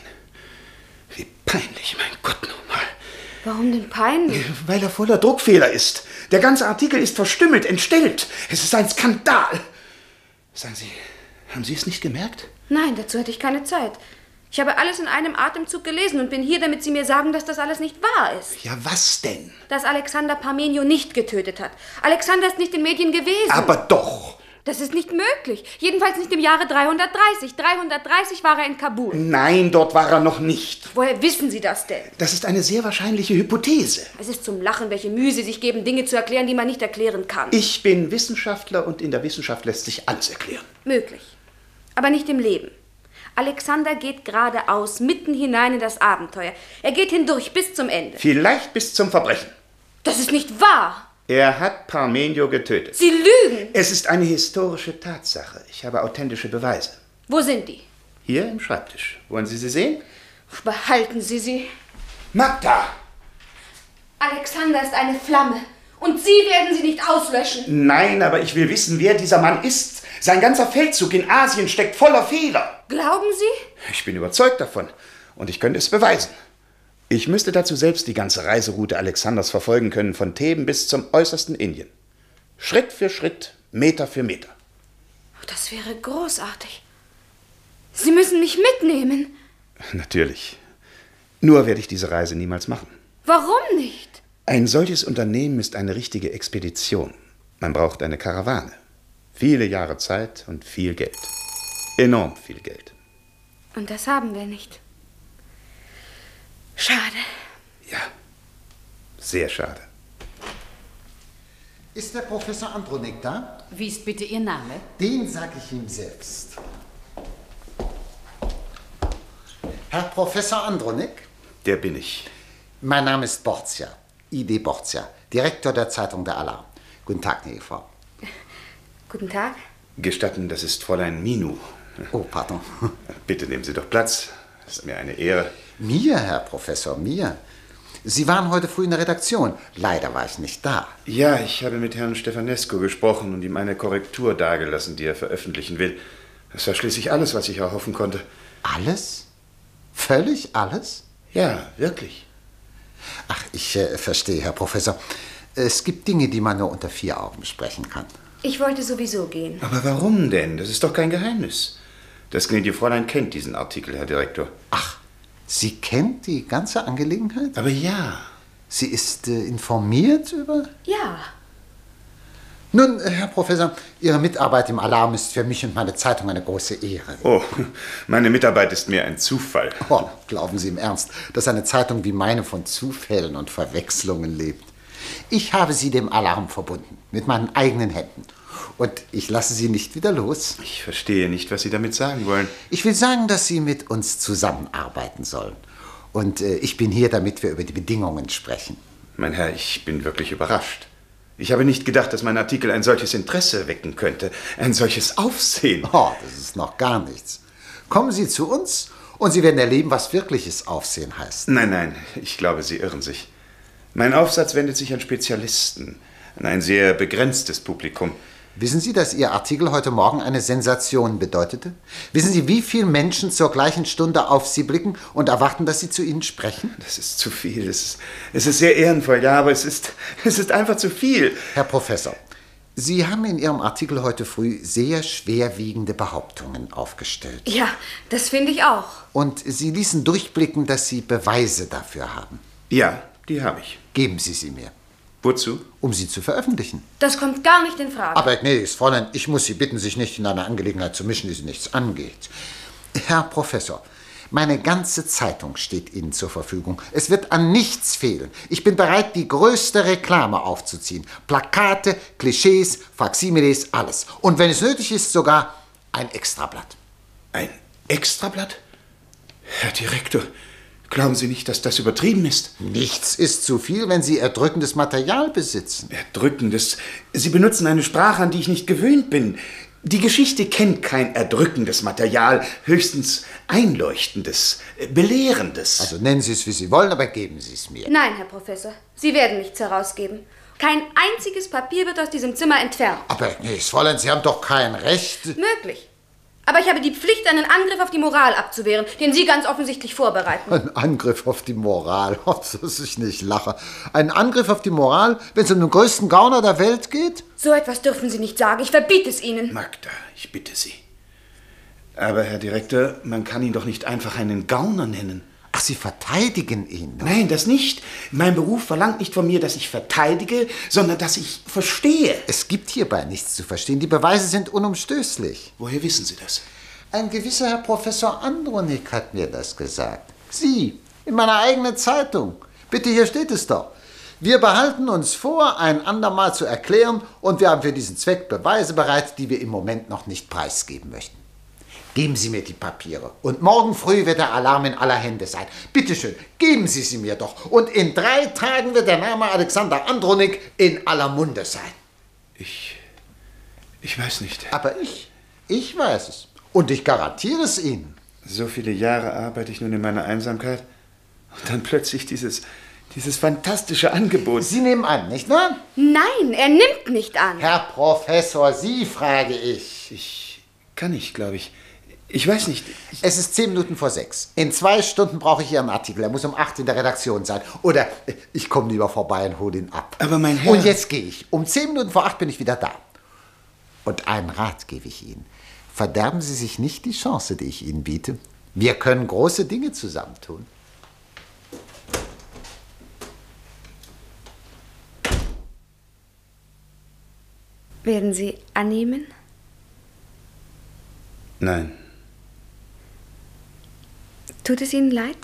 S5: Wie peinlich, mein Gott, nochmal.
S7: Warum denn peinlich?
S5: Weil er voller Druckfehler ist. Der ganze Artikel ist verstümmelt, entstellt. Es ist ein Skandal. Sagen Sie, haben Sie es nicht gemerkt?
S7: Nein, dazu hatte ich keine Zeit. Ich habe alles in einem Atemzug gelesen und bin hier, damit Sie mir sagen, dass das alles nicht wahr ist.
S5: Ja, was denn?
S7: Dass Alexander Parmenio nicht getötet hat. Alexander ist nicht in Medien gewesen.
S5: Aber doch.
S7: Das ist nicht möglich. Jedenfalls nicht im Jahre 330. 330 war er in Kabul.
S5: Nein, dort war er noch nicht.
S7: Woher wissen Sie das denn?
S5: Das ist eine sehr wahrscheinliche Hypothese.
S7: Es ist zum Lachen, welche Mühe Sie sich geben, Dinge zu erklären, die man nicht erklären kann.
S5: Ich bin Wissenschaftler und in der Wissenschaft lässt sich alles erklären.
S7: Möglich. Aber nicht im Leben. Alexander geht geradeaus, mitten hinein in das Abenteuer. Er geht hindurch bis zum Ende.
S5: Vielleicht bis zum Verbrechen.
S7: Das ist nicht wahr.
S5: Er hat Parmenio getötet.
S7: Sie lügen.
S5: Es ist eine historische Tatsache. Ich habe authentische Beweise.
S7: Wo sind die?
S5: Hier im Schreibtisch. Wollen Sie sie sehen?
S7: Behalten Sie sie.
S5: Magda!
S7: Alexander ist eine Flamme. Und Sie werden sie nicht auslöschen.
S5: Nein, aber ich will wissen, wer dieser Mann ist. Sein ganzer Feldzug in Asien steckt voller Fehler.
S7: Glauben Sie?
S5: Ich bin überzeugt davon. Und ich könnte es beweisen. Ich müsste dazu selbst die ganze Reiseroute Alexanders verfolgen können, von Theben bis zum äußersten Indien. Schritt für Schritt, Meter für Meter.
S7: Das wäre großartig. Sie müssen mich mitnehmen.
S5: Natürlich. Nur werde ich diese Reise niemals machen.
S7: Warum nicht?
S5: Ein solches Unternehmen ist eine richtige Expedition. Man braucht eine Karawane. Viele Jahre Zeit und viel Geld. Enorm viel Geld.
S7: Und das haben wir nicht. Schade.
S5: Ja, sehr schade.
S6: Ist der Professor Andronik da?
S10: Wie ist bitte Ihr Name?
S6: Den sag ich ihm selbst. Herr Professor Andronik?
S5: Der bin ich.
S6: Mein Name ist Borgia, I.D. Borgia, Direktor der Zeitung Der Alarm. Guten Tag, gnädige Frau.
S7: Guten Tag.
S5: Gestatten, das ist Fräulein Minu.
S6: Oh, pardon.
S5: Bitte nehmen Sie doch Platz. Das ist mir eine Ehre.
S6: Mir, Herr Professor, mir. Sie waren heute früh in der Redaktion. Leider war ich nicht da.
S5: Ja, ich habe mit Herrn Stefanescu gesprochen und ihm eine Korrektur dargelassen, die er veröffentlichen will. Das war schließlich alles, was ich erhoffen konnte.
S6: Alles? Völlig alles?
S5: Ja, wirklich.
S6: Ach, ich verstehe, Herr Professor. Es gibt Dinge, die man nur unter 4 Augen besprechen kann.
S7: Ich wollte sowieso gehen.
S5: Aber warum denn? Das ist doch kein Geheimnis. Das gnädige Fräulein kennt diesen Artikel, Herr Direktor.
S6: Ach, Sie kennt die ganze Angelegenheit?
S5: Aber ja.
S6: Sie ist informiert über?
S7: Ja.
S6: Nun, Herr Professor, Ihre Mitarbeit im Alarm ist für mich und meine Zeitung eine große Ehre.
S5: Oh, meine Mitarbeit ist mir ein Zufall.
S6: Oh, glauben Sie im Ernst, dass eine Zeitung wie meine von Zufällen und Verwechslungen lebt? Ich habe Sie dem Alarm verbunden, mit meinen eigenen Händen. Und ich lasse Sie nicht wieder los.
S5: Ich verstehe nicht, was Sie damit sagen wollen.
S6: Ich will sagen, dass Sie mit uns zusammenarbeiten sollen. Und ich bin hier, damit wir über die Bedingungen sprechen.
S5: Mein Herr, ich bin wirklich überrascht. Ich habe nicht gedacht, dass mein Artikel ein solches Interesse wecken könnte. Ein solches Aufsehen.
S6: Oh, das ist noch gar nichts. Kommen Sie zu uns und Sie werden erleben, was wirkliches Aufsehen heißt.
S5: Nein, ich glaube, Sie irren sich. Mein Aufsatz wendet sich an Spezialisten, an ein sehr begrenztes Publikum.
S6: Wissen Sie, dass Ihr Artikel heute Morgen eine Sensation bedeutete? Wissen Sie, wie viele Menschen zur gleichen Stunde auf Sie blicken und erwarten, dass Sie zu Ihnen sprechen?
S5: Das ist zu viel. Es ist sehr ehrenvoll, ja, aber es ist einfach zu viel.
S6: Herr Professor, Sie haben in Ihrem Artikel heute früh sehr schwerwiegende Behauptungen aufgestellt.
S7: Ja, das finde ich auch.
S6: Und Sie ließen durchblicken, dass Sie Beweise dafür haben.
S5: Ja, die habe ich.
S6: Geben Sie sie mir.
S5: Wozu?
S6: Um sie zu veröffentlichen.
S7: Das kommt gar nicht in Frage.
S6: Aber gnädiges Fräulein, ich muss Sie bitten, sich nicht in eine Angelegenheit zu mischen, die Sie nichts angeht. Herr Professor, meine ganze Zeitung steht Ihnen zur Verfügung. Es wird an nichts fehlen. Ich bin bereit, die größte Reklame aufzuziehen. Plakate, Klischees, Faksimiles, alles. Und wenn es nötig ist, sogar ein Extrablatt.
S5: Ein Extrablatt? Herr Direktor, glauben Sie nicht, dass das übertrieben ist?
S6: Nichts ist zu viel, wenn Sie erdrückendes Material besitzen.
S5: Erdrückendes? Sie benutzen eine Sprache, an die ich nicht gewöhnt bin. Die Geschichte kennt kein erdrückendes Material, höchstens einleuchtendes, belehrendes.
S6: Also nennen Sie es, wie Sie wollen, aber geben Sie es mir.
S7: Nein, Herr Professor, Sie werden nichts herausgeben. Kein einziges Papier wird aus diesem Zimmer entfernt.
S6: Aber gnädiges Fräulein, Sie haben doch kein Recht.
S7: Möglich. Aber ich habe die Pflicht, einen Angriff auf die Moral abzuwehren, den Sie ganz offensichtlich vorbereiten.
S6: Ein Angriff auf die Moral, dass ich nicht lache. Ein Angriff auf die Moral, wenn es um den größten Gauner der Welt geht?
S7: So etwas dürfen Sie nicht sagen, ich verbiete es Ihnen.
S5: Magda, ich bitte Sie. Aber, Herr Direktor, man kann ihn doch nicht einfach einen Gauner nennen.
S6: Ach, Sie verteidigen ihn doch.
S5: Nein, das nicht. Mein Beruf verlangt nicht von mir, dass ich verteidige, sondern dass ich verstehe.
S6: Es gibt hierbei nichts zu verstehen. Die Beweise sind unumstößlich.
S5: Woher wissen Sie das?
S6: Ein gewisser Herr Professor Andronik hat mir das gesagt. Sie, in meiner eigenen Zeitung. Bitte, hier steht es doch. Wir behalten uns vor, ein andermal zu erklären, und wir haben für diesen Zweck Beweise bereit, die wir im Moment noch nicht preisgeben möchten. Geben Sie mir die Papiere. Und morgen früh wird der Alarm in aller Hände sein. Bitte schön, geben Sie sie mir doch. Und in 3 Tagen wird der Name Alexander Andronik in aller Munde sein.
S5: Ich weiß nicht.
S6: Aber ich weiß es. Und ich garantiere es Ihnen.
S5: So viele Jahre arbeite ich nun in meiner Einsamkeit. Und dann plötzlich dieses fantastische Angebot.
S6: Sie nehmen an, nicht wahr?
S7: Nein, er nimmt nicht an.
S6: Herr Professor, Sie frage ich.
S5: Ich kann nicht, glaube ich. Ich weiß nicht.
S6: Es ist 10 Minuten vor 6. In 2 Stunden brauche ich Ihren Artikel. Er muss um 8 in der Redaktion sein. Oder ich komme lieber vorbei und hole ihn ab.
S5: Aber mein Herr...
S6: Und jetzt gehe ich. Um 10 Minuten vor 8 bin ich wieder da. Und einen Rat gebe ich Ihnen. Verderben Sie sich nicht die Chance, die ich Ihnen biete. Wir können große Dinge zusammentun.
S7: Werden Sie annehmen?
S5: Nein.
S7: Tut es Ihnen leid?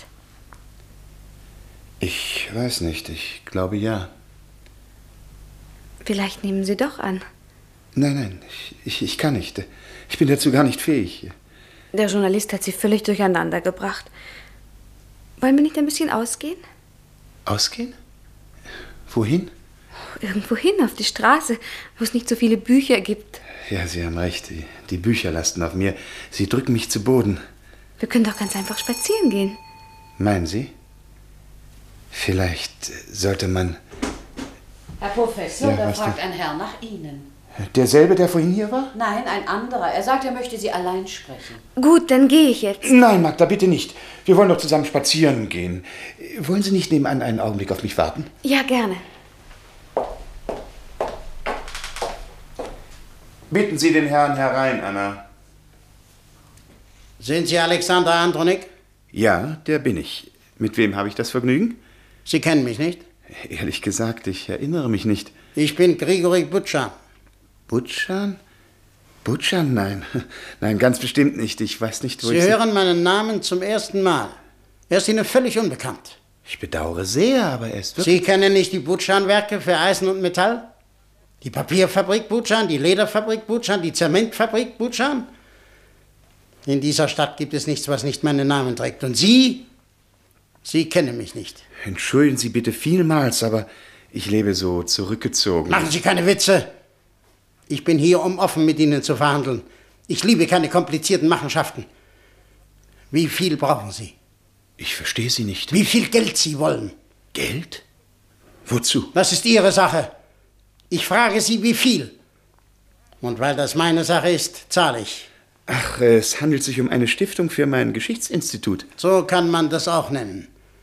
S5: Ich weiß nicht. Ich glaube ja.
S7: Vielleicht nehmen Sie doch an.
S5: Nein. Ich kann nicht. Ich bin dazu gar nicht fähig.
S7: Der Journalist hat Sie völlig durcheinander gebracht. Wollen wir nicht ein bisschen ausgehen?
S5: Ausgehen? Wohin?
S7: Irgendwo hin, auf die Straße, wo es nicht so viele Bücher gibt.
S5: Ja, Sie haben recht. Die Bücher lasten auf mir. Sie drücken mich zu Boden.
S7: Wir können doch ganz einfach spazieren gehen.
S5: Meinen Sie? Vielleicht sollte man...
S10: Herr Professor,
S5: Ja,
S10: da
S5: was
S10: fragt
S5: denn?
S10: ein Herr nach Ihnen.
S5: Derselbe, der vorhin hier war?
S10: Nein, ein anderer. Er sagt, er möchte Sie allein sprechen.
S7: Gut, dann gehe ich jetzt.
S5: Nein, Magda, bitte nicht. Wir wollen doch zusammen spazieren gehen. Wollen Sie nicht nebenan einen Augenblick auf mich warten?
S7: Ja, gerne.
S5: Bitten Sie den Herrn herein, Anna.
S8: Sind Sie Alexander Andronik?
S5: Ja, der bin ich. Mit wem habe ich das Vergnügen?
S8: Sie kennen mich nicht?
S5: Ehrlich gesagt, ich erinnere mich nicht.
S8: Ich bin Grigori Butschan.
S5: Butschan? Butschan? Nein. Nein, ganz bestimmt nicht. Ich weiß nicht, wo
S8: Sie
S5: ich...
S8: hören meinen Namen zum ersten Mal. Er ist Ihnen völlig unbekannt.
S5: Ich bedauere sehr, aber er ist wirklich...
S8: Sie kennen nicht die Butschan-Werke für Eisen und Metall? Die Papierfabrik Butschan, die Lederfabrik Butschan, die Zementfabrik Butschan? In dieser Stadt gibt es nichts, was nicht meinen Namen trägt. Und Sie kennen mich nicht.
S5: Entschuldigen Sie bitte vielmals, aber ich lebe so zurückgezogen.
S8: Machen Sie keine Witze. Ich bin hier, um offen mit Ihnen zu verhandeln. Ich liebe keine komplizierten Machenschaften. Wie viel brauchen Sie?
S5: Ich verstehe Sie nicht.
S8: Wie viel Geld Sie wollen?
S5: Geld? Wozu?
S8: Das ist Ihre Sache. Ich frage Sie, wie viel? Und weil das meine Sache ist, zahle ich.
S5: Ach, es handelt sich um eine Stiftung für mein Geschichtsinstitut.
S8: So kann man das auch nennen.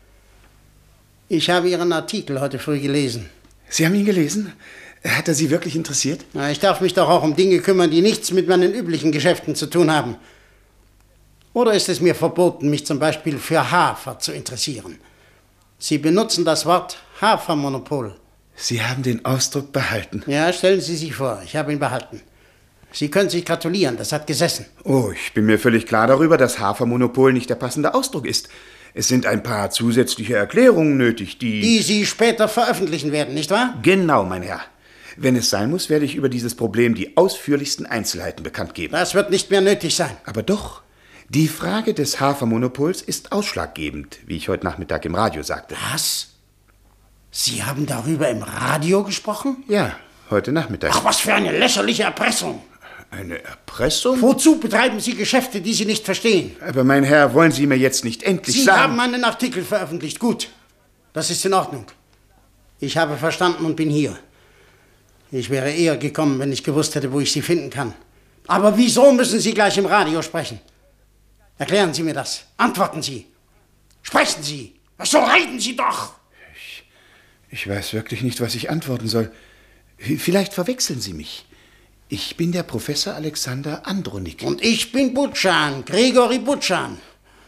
S8: Ich habe Ihren Artikel heute früh gelesen.
S5: Sie haben ihn gelesen? Hat er Sie wirklich interessiert?
S8: Na, ich darf mich doch auch um Dinge kümmern, die nichts mit meinen üblichen Geschäften zu tun haben. Oder ist es mir verboten, mich zum Beispiel für Hafer zu interessieren? Sie benutzen das Wort Hafermonopol.
S5: Sie haben den Ausdruck behalten.
S8: Ja, stellen Sie sich vor, ich habe ihn behalten. Sie können sich gratulieren, das hat gesessen.
S5: Oh, ich bin mir völlig klar darüber, dass Hafermonopol nicht der passende Ausdruck ist. Es sind ein paar zusätzliche Erklärungen nötig,
S8: Die Sie später veröffentlichen werden, nicht wahr?
S5: Genau, mein Herr. Wenn es sein muss, werde ich über dieses Problem die ausführlichsten Einzelheiten bekannt geben.
S8: Das wird nicht mehr nötig sein.
S5: Aber doch, die Frage des Hafermonopols ist ausschlaggebend, wie ich heute Nachmittag im Radio sagte.
S8: Was? Sie haben darüber im Radio gesprochen?
S5: Ja, heute Nachmittag.
S8: Ach, was für eine lächerliche Erpressung.
S5: Eine Erpressung?
S8: Wozu betreiben Sie Geschäfte, die Sie nicht verstehen?
S5: Aber mein Herr, wollen Sie mir jetzt nicht endlich
S8: Sie
S5: sagen...
S8: haben einen Artikel veröffentlicht. Gut, das ist in Ordnung. Ich habe verstanden und bin hier. Ich wäre eher gekommen, wenn ich gewusst hätte, wo ich Sie finden kann. Aber wieso müssen Sie gleich im Radio sprechen? Erklären Sie mir das. Antworten Sie. Sprechen Sie. So reden Sie doch.
S5: Ich weiß wirklich nicht, was ich antworten soll. Vielleicht verwechseln Sie mich. Ich bin der Professor Alexander Andronik.
S8: Und ich bin Butschan, Grigori Butschan.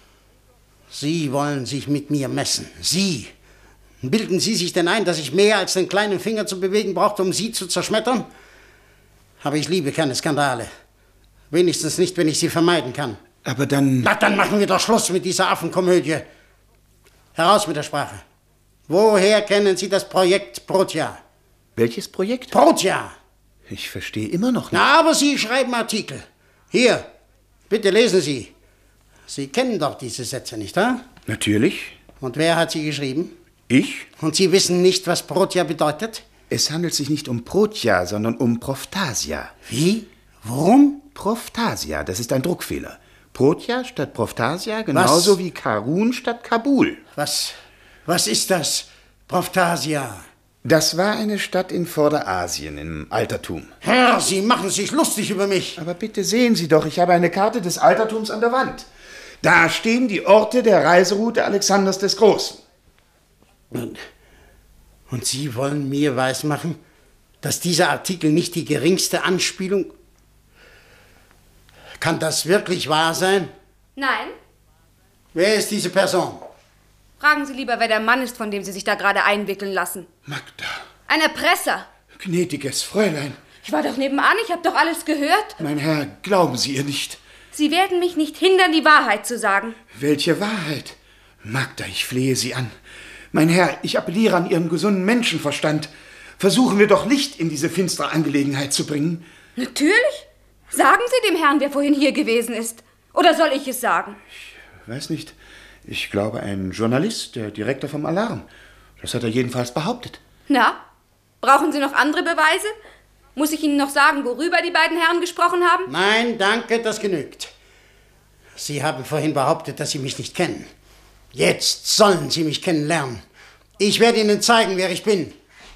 S8: Sie wollen sich mit mir messen. Sie. Bilden Sie sich denn ein, dass ich mehr als den kleinen Finger zu bewegen brauchte, um Sie zu zerschmettern? Aber ich liebe keine Skandale. Wenigstens nicht, wenn ich sie vermeiden kann.
S5: Aber dann...
S8: Na, dann machen wir doch Schluss mit dieser Affenkomödie. Heraus mit der Sprache. Woher kennen Sie das Projekt Protja?
S5: Welches Projekt?
S8: Protja.
S5: Ich verstehe immer noch nicht.
S8: Na, aber Sie schreiben Artikel. Hier, bitte lesen Sie. Sie kennen doch diese Sätze, nicht wahr?
S5: Natürlich.
S8: Und wer hat sie geschrieben?
S5: Ich?
S8: Und Sie wissen nicht, was Protja bedeutet?
S5: Es handelt sich nicht um Protja, sondern um Proftasia.
S8: Wie? Worum?
S5: Proftasia, das ist ein Druckfehler. Protja statt Proftasia, genauso wie Karun statt Kabul.
S8: Was ist das? Proftasia.
S5: Das war eine Stadt in Vorderasien im Altertum.
S8: Herr, Sie machen sich lustig über mich.
S5: Aber bitte sehen Sie doch, ich habe eine Karte des Altertums an der Wand. Da stehen die Orte der Reiseroute Alexanders des Großen.
S8: Und Sie wollen mir weismachen, dass dieser Artikel nicht die geringste Anspielung... Kann das wirklich wahr sein?
S7: Nein.
S8: Wer ist diese Person?
S7: Fragen Sie lieber, wer der Mann ist, von dem Sie sich da gerade einwickeln lassen.
S5: Magda.
S7: Ein Erpresser.
S5: Gnädiges Fräulein.
S7: Ich war doch nebenan, ich habe doch alles gehört.
S5: Mein Herr, glauben Sie ihr nicht.
S7: Sie werden mich nicht hindern, die Wahrheit zu sagen.
S5: Welche Wahrheit? Magda, ich flehe Sie an. Mein Herr, ich appelliere an Ihren gesunden Menschenverstand. Versuchen wir doch Licht in diese finstere Angelegenheit zu bringen.
S7: Natürlich. Sagen Sie dem Herrn, wer vorhin hier gewesen ist. Oder soll ich es sagen?
S5: Ich weiß nicht. Ich glaube, ein Journalist, der Direktor vom Alarm. Das hat er jedenfalls behauptet.
S7: Na, brauchen Sie noch andere Beweise? Muss ich Ihnen noch sagen, worüber die beiden Herren gesprochen haben?
S8: Nein, danke, das genügt. Sie haben vorhin behauptet, dass Sie mich nicht kennen. Jetzt sollen Sie mich kennenlernen. Ich werde Ihnen zeigen, wer ich bin.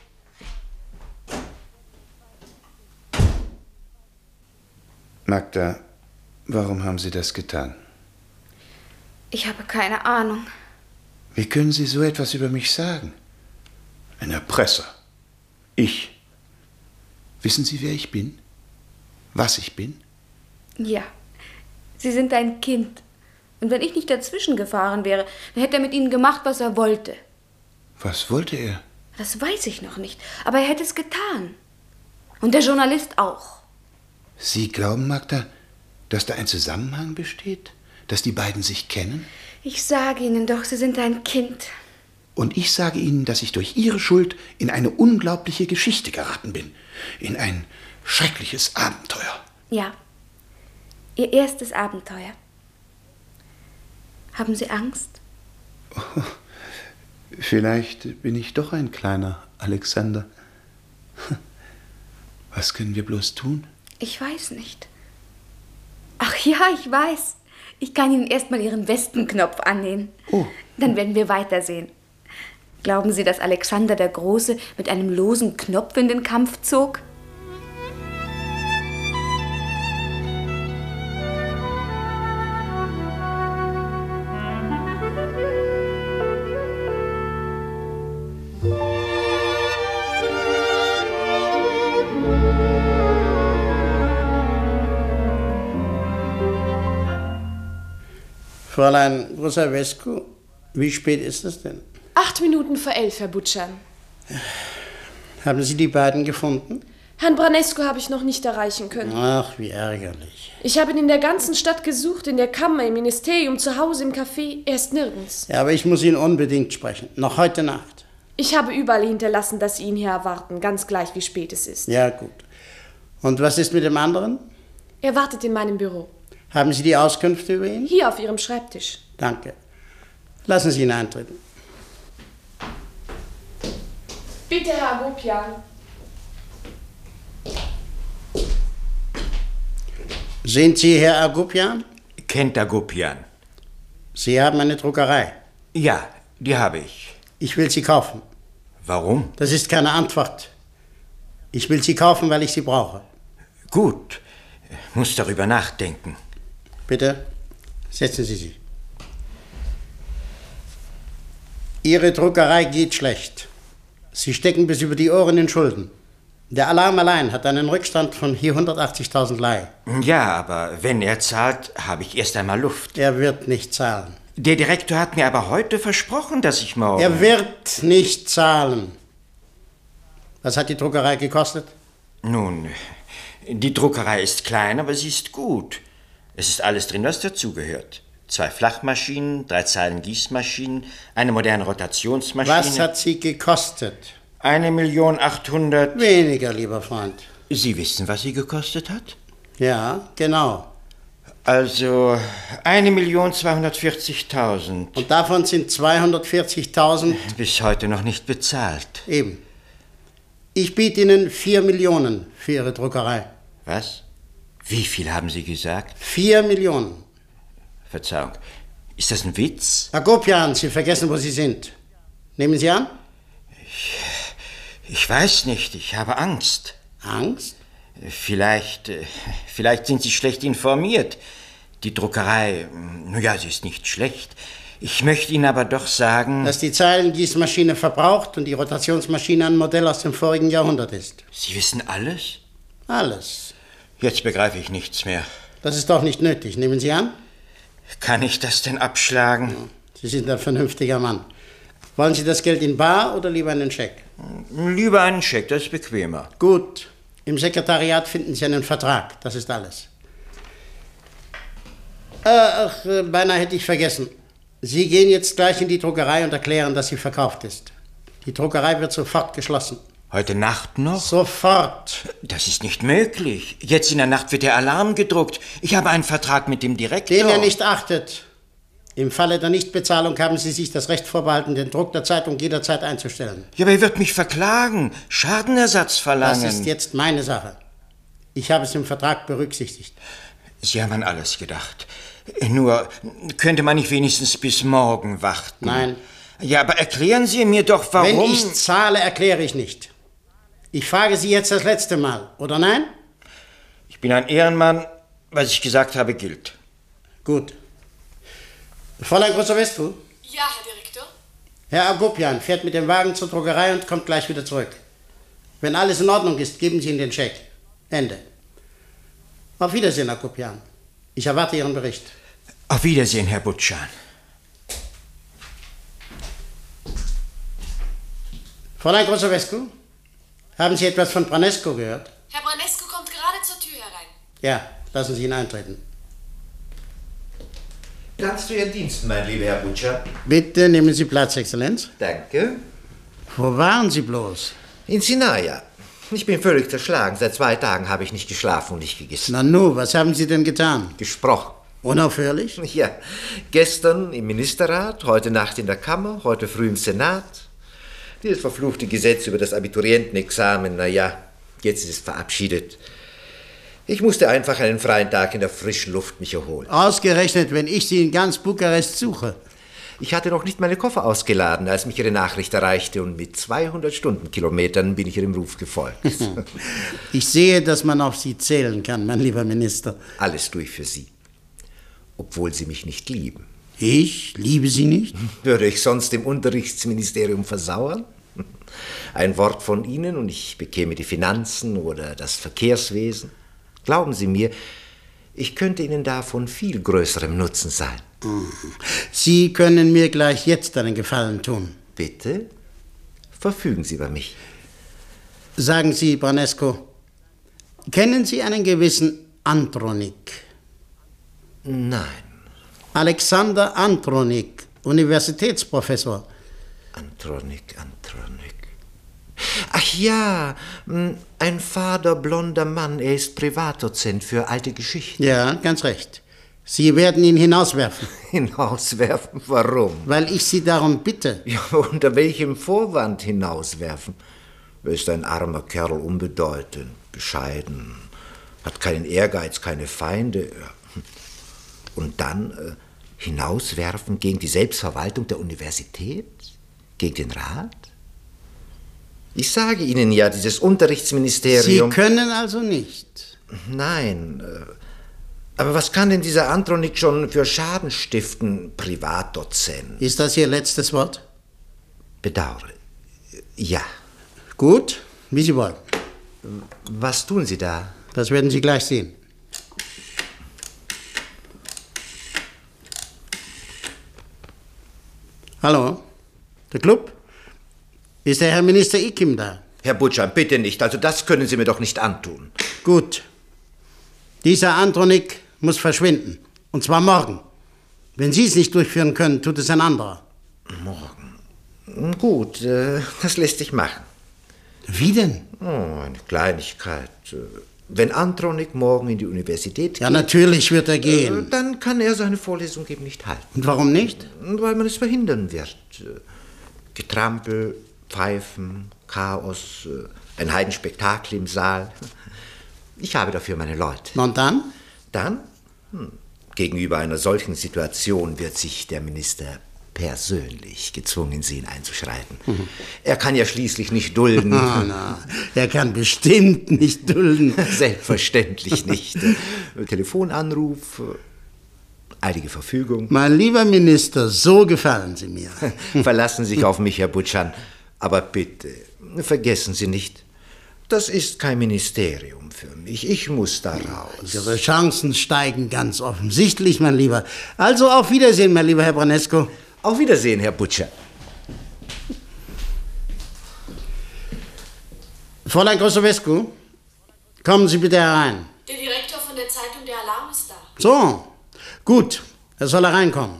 S5: Magda, warum haben Sie das getan?
S7: Ich habe keine Ahnung.
S5: Wie können Sie so etwas über mich sagen? Ein Erpresser. Ich. Wissen Sie, wer ich bin? Was ich bin?
S7: Ja, Sie sind ein Kind. Und wenn ich nicht dazwischen gefahren wäre, dann hätte er mit Ihnen gemacht, was er wollte.
S5: Was wollte er?
S7: Das weiß ich noch nicht, aber er hätte es getan. Und der Journalist auch.
S5: Sie glauben, Magda, dass da ein Zusammenhang besteht? Dass die beiden sich kennen?
S7: Ich sage Ihnen doch, Sie sind ein Kind.
S5: Und ich sage Ihnen, dass ich durch Ihre Schuld in eine unglaubliche Geschichte geraten bin. In ein schreckliches Abenteuer.
S7: Ja, Ihr erstes Abenteuer. Haben Sie Angst?
S5: Oh, vielleicht bin ich doch ein kleiner Alexander. Was können wir bloß tun?
S7: Ich weiß nicht. Ach ja, ich weiß. Ich kann Ihnen erst mal Ihren Westenknopf annähen.
S5: Oh.
S7: Dann werden wir weitersehen. Glauben Sie, dass Alexander der Große mit einem losen Knopf in den Kampf zog?
S8: Fräulein Brusavescu, wie spät ist es denn?
S13: 8 Minuten vor 11, Herr Butschan.
S8: Haben Sie die beiden gefunden?
S13: Herrn Branesco habe ich noch nicht erreichen können.
S8: Ach, wie ärgerlich.
S13: Ich habe ihn in der ganzen Stadt gesucht, in der Kammer, im Ministerium, zu Hause, im Café. Er ist nirgends.
S8: Ja, aber ich muss ihn unbedingt sprechen. Noch heute Nacht.
S13: Ich habe überall hinterlassen, dass Sie ihn hier erwarten, ganz gleich, wie spät es ist.
S8: Ja, gut. Und was ist mit dem anderen?
S13: Er wartet in meinem Büro.
S8: Haben Sie die Auskünfte über ihn?
S13: Hier auf Ihrem Schreibtisch.
S8: Danke. Lassen Sie ihn eintreten.
S13: Bitte, Herr Agopian.
S8: Sind Sie Herr Agopian?
S3: Kennt Agopian.
S8: Sie haben eine Druckerei.
S3: Ja, die habe ich.
S8: Ich will sie kaufen.
S3: Warum?
S8: Das ist keine Antwort. Ich will sie kaufen, weil ich sie brauche.
S3: Gut. Muss darüber nachdenken.
S8: Bitte, setzen Sie sich. Ihre Druckerei geht schlecht. Sie stecken bis über die Ohren in Schulden. Der Alarm allein hat einen Rückstand von 480.000 Lei.
S3: Ja, aber wenn er zahlt, habe ich erst einmal Luft.
S8: Er wird nicht zahlen.
S3: Der Direktor hat mir aber heute versprochen, dass ich morgen...
S8: Er wird nicht zahlen. Was hat die Druckerei gekostet?
S3: Nun, die Druckerei ist klein, aber sie ist gut. Es ist alles drin, was dazugehört. 2 Flachmaschinen, 3 Zeilen Gießmaschinen, eine moderne Rotationsmaschine.
S8: Was hat sie gekostet?
S3: 1.800.000...
S8: Weniger, lieber Freund.
S3: Sie wissen, was sie gekostet hat?
S8: Ja, genau.
S3: Also 1.240.000.
S8: Und davon sind 240.000...
S3: Bis heute noch nicht bezahlt.
S8: Eben. Ich biete Ihnen 4 Millionen für Ihre Druckerei.
S3: Was? Wie viel haben Sie gesagt?
S8: 4 Millionen.
S3: Verzeihung. Ist das ein Witz?
S8: Agopian, Sie vergessen, wo Sie sind. Nehmen Sie an?
S3: Ich weiß nicht. Ich habe Angst.
S8: Angst?
S3: Vielleicht sind Sie schlecht informiert. Die Druckerei, ja, sie ist nicht schlecht. Ich möchte Ihnen aber doch sagen...
S8: Dass die Zeilengießmaschine verbraucht und die Rotationsmaschine ein Modell aus dem vorigen Jahrhundert ist.
S3: Sie wissen alles?
S8: Alles.
S3: Jetzt begreife ich nichts mehr.
S8: Das ist doch nicht nötig. Nehmen Sie an?
S3: Kann ich das denn abschlagen?
S8: Ja, Sie sind ein vernünftiger Mann. Wollen Sie das Geld in bar oder lieber einen Scheck?
S3: Lieber einen Scheck, das ist bequemer.
S8: Gut. Im Sekretariat finden Sie einen Vertrag. Das ist alles. Beinahe hätte ich vergessen. Sie gehen jetzt gleich in die Druckerei und erklären, dass sie verkauft ist. Die Druckerei wird sofort geschlossen.
S3: Heute Nacht noch?
S8: Sofort.
S3: Das ist nicht möglich. Jetzt in der Nacht wird der Alarm gedruckt. Ich habe einen Vertrag mit dem Direktor.
S8: Den er nicht achtet. Im Falle der Nichtbezahlung haben Sie sich das Recht vorbehalten, den Druck der Zeitung jederzeit einzustellen.
S3: Ja, aber er wird mich verklagen, Schadenersatz verlangen.
S8: Das ist jetzt meine Sache. Ich habe es im Vertrag berücksichtigt.
S3: Sie haben an alles gedacht. Nur könnte man nicht wenigstens bis morgen warten?
S8: Nein.
S14: Ja, aber erklären Sie mir doch, warum...
S8: Wenn ich zahle, erkläre ich nicht. Ich frage Sie jetzt das letzte Mal, oder nein?
S14: Ich bin ein Ehrenmann, was ich gesagt habe, gilt.
S8: Gut. Fräulein Grosowescu?
S13: Ja, Herr Direktor.
S8: Herr Agopian fährt mit dem Wagen zur Druckerei und kommt gleich wieder zurück. Wenn alles in Ordnung ist, geben Sie ihm den Scheck. Ende. Auf Wiedersehen, Agopian. Ich erwarte Ihren Bericht.
S14: Auf Wiedersehen, Herr Butschan.
S8: Fräulein Grosowescu, haben Sie etwas von Branesco gehört?
S13: Herr Branesco kommt gerade zur Tür herein.
S8: Ja, lassen Sie ihn eintreten.
S15: Ganz zu Ihren Diensten, mein lieber Herr Butcher.
S8: Bitte nehmen Sie Platz, Exzellenz.
S15: Danke.
S8: Wo waren Sie bloß?
S15: In Sinaia. Ich bin völlig zerschlagen. Seit 2 Tagen habe ich nicht geschlafen und nicht gegessen.
S8: Nanu, was haben Sie denn getan?
S15: Gesprochen.
S8: Unaufhörlich?
S15: Ja. Gestern im Ministerrat, heute Nacht in der Kammer, heute früh im Senat. Dieses verfluchte Gesetz über das Abiturientenexamen, naja, jetzt ist es verabschiedet. Ich musste einfach einen freien Tag in der frischen Luft mich erholen.
S8: Ausgerechnet, wenn ich Sie in ganz Bukarest suche.
S15: Ich hatte noch nicht meine Koffer ausgeladen, als mich Ihre Nachricht erreichte, und mit 200 Stundenkilometern bin ich Ihrem Ruf gefolgt.
S8: Ich sehe, dass man auf Sie zählen kann, mein lieber Minister.
S15: Alles tue ich für Sie, obwohl Sie mich nicht lieben.
S8: Ich liebe Sie nicht?
S15: Würde ich sonst im Unterrichtsministerium versauern? Ein Wort von Ihnen und ich bekäme die Finanzen oder das Verkehrswesen. Glauben Sie mir, ich könnte Ihnen da von viel größerem Nutzen sein.
S8: Sie können mir gleich jetzt einen Gefallen tun.
S15: Bitte? Verfügen Sie über mich.
S8: Sagen Sie, Branesco, kennen Sie einen gewissen Andronik?
S15: Nein.
S8: Alexander Andronik, Universitätsprofessor.
S15: Andronik. Ach ja, ein fader, blonder Mann. Er ist Privatdozent für alte Geschichten.
S8: Ja, ganz recht. Sie werden ihn hinauswerfen.
S15: Hinauswerfen? Warum?
S8: Weil ich Sie darum bitte.
S15: Ja, unter welchem Vorwand hinauswerfen? Er ist ein armer Kerl, unbedeutend, bescheiden, hat keinen Ehrgeiz, keine Feinde. Und dann hinauswerfen gegen die Selbstverwaltung der Universität? Gegen den Rat? Ich sage Ihnen ja, dieses Unterrichtsministerium...
S8: Sie können also nicht?
S15: Nein. Aber was kann denn dieser Andronik schon für Schaden stiften, Privatdozent?
S8: Ist das Ihr letztes Wort?
S15: Bedauere. Ja.
S8: Gut, wie Sie wollen.
S15: Was tun Sie da?
S8: Das werden Sie gleich sehen. Hallo? Der Club? Ist der Herr Minister Ikim da?
S15: Herr Butschan, bitte nicht. Also das können Sie mir doch nicht antun.
S8: Gut. Dieser Andronik muss verschwinden. Und zwar morgen. Wenn Sie es nicht durchführen können, tut es ein anderer.
S15: Morgen? Gut, das lässt sich machen.
S8: Wie denn?
S15: Oh, eine Kleinigkeit. Wenn Andronik morgen in die Universität geht...
S8: Ja, natürlich wird er gehen.
S15: Dann kann er seine Vorlesung eben nicht halten.
S8: Und warum nicht?
S15: Weil man es verhindern wird. Getrampel, Pfeifen, Chaos, ein Heidenspektakel im Saal. Ich habe dafür meine Leute.
S8: Und dann?
S15: Dann? Gegenüber einer solchen Situation wird sich der Minister persönlich gezwungen sehen, einzuschreiten. Er kann ja schließlich nicht dulden.
S8: Na, er kann bestimmt nicht dulden.
S15: Selbstverständlich nicht. Telefonanruf, eilige Verfügung.
S8: Mein lieber Minister, so gefallen Sie mir.
S15: Verlassen Sie sich auf mich, Herr Butschan. Aber bitte, vergessen Sie nicht, das ist kein Ministerium für mich. Ich muss da raus.
S8: Ihre Chancen steigen ganz offensichtlich, mein Lieber. Also auf Wiedersehen, mein lieber Herr Branesco.
S15: Auf Wiedersehen, Herr Butcher.
S8: Fräulein Grosowescu, kommen Sie bitte herein.
S13: Der Direktor von der Zeitung Der Alarm ist da.
S8: So, gut, er soll hereinkommen.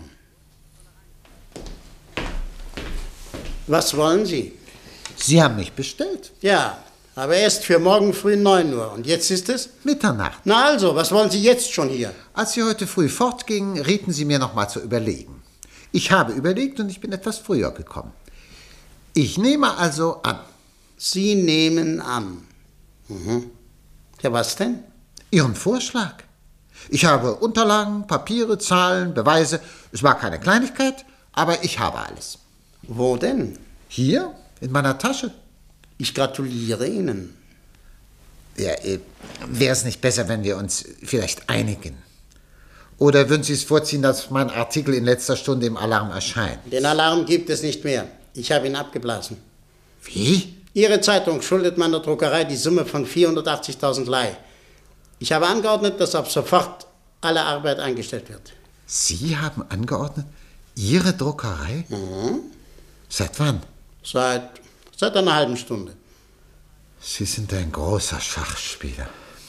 S8: Was wollen Sie?
S6: Sie haben mich bestellt.
S8: Ja, aber erst für morgen früh 9 Uhr. Und jetzt ist es?
S6: Mitternacht.
S8: Na also, was wollen Sie jetzt schon hier?
S6: Als Sie heute früh fortgingen, rieten Sie mir noch mal zu überlegen. Ich habe überlegt und ich bin etwas früher gekommen. Ich nehme also an.
S8: Sie nehmen an. Ja, was denn?
S6: Ihren Vorschlag. Ich habe Unterlagen, Papiere, Zahlen, Beweise. Es war keine Kleinigkeit, aber ich habe alles.
S8: Wo denn?
S6: Hier, in meiner Tasche.
S8: Ich gratuliere Ihnen.
S6: Ja, wäre es nicht besser, wenn wir uns vielleicht einigen? Oder würden Sie es vorziehen, dass mein Artikel in letzter Stunde im Alarm erscheint?
S8: Den Alarm gibt es nicht mehr. Ich habe ihn abgeblasen.
S6: Wie?
S8: Ihre Zeitung schuldet meiner Druckerei die Summe von 480.000 Lei. Ich habe angeordnet, dass ab sofort alle Arbeit eingestellt wird.
S6: Sie haben angeordnet? Ihre Druckerei?
S8: Mhm.
S6: Seit wann?
S8: Seit einer halben Stunde.
S6: Sie sind ein großer Schachspieler.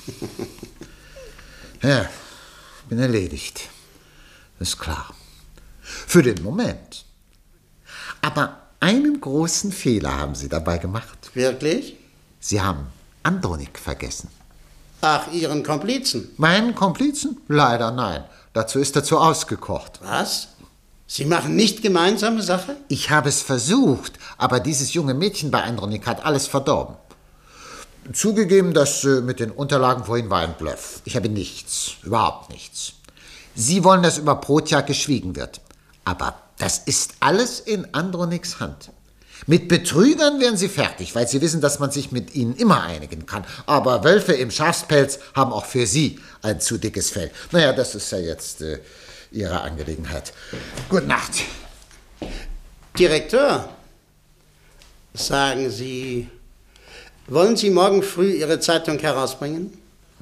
S6: Ja, bin erledigt. Ist klar. Für den Moment. Aber einen großen Fehler haben Sie dabei gemacht.
S8: Wirklich?
S6: Sie haben Andronik vergessen.
S8: Ach, Ihren Komplizen?
S6: Meinen Komplizen? Leider nein. Dazu ist er zu ausgekocht.
S8: Was? Sie machen nicht gemeinsame Sache?
S6: Ich habe es versucht, aber dieses junge Mädchen bei Andronik hat alles verdorben. Zugegeben, das mit den Unterlagen vorhin war ein Bluff. Ich habe nichts, überhaupt nichts. Sie wollen, dass über Protja geschwiegen wird. Aber das ist alles in Androniks Hand. Mit Betrügern wären Sie fertig, weil Sie wissen, dass man sich mit ihnen immer einigen kann. Aber Wölfe im Schafspelz haben auch für Sie ein zu dickes Fell. Naja, das ist ja jetzt Ihre Angelegenheit. Gute Nacht.
S8: Direktor, sagen Sie, wollen Sie morgen früh Ihre Zeitung herausbringen?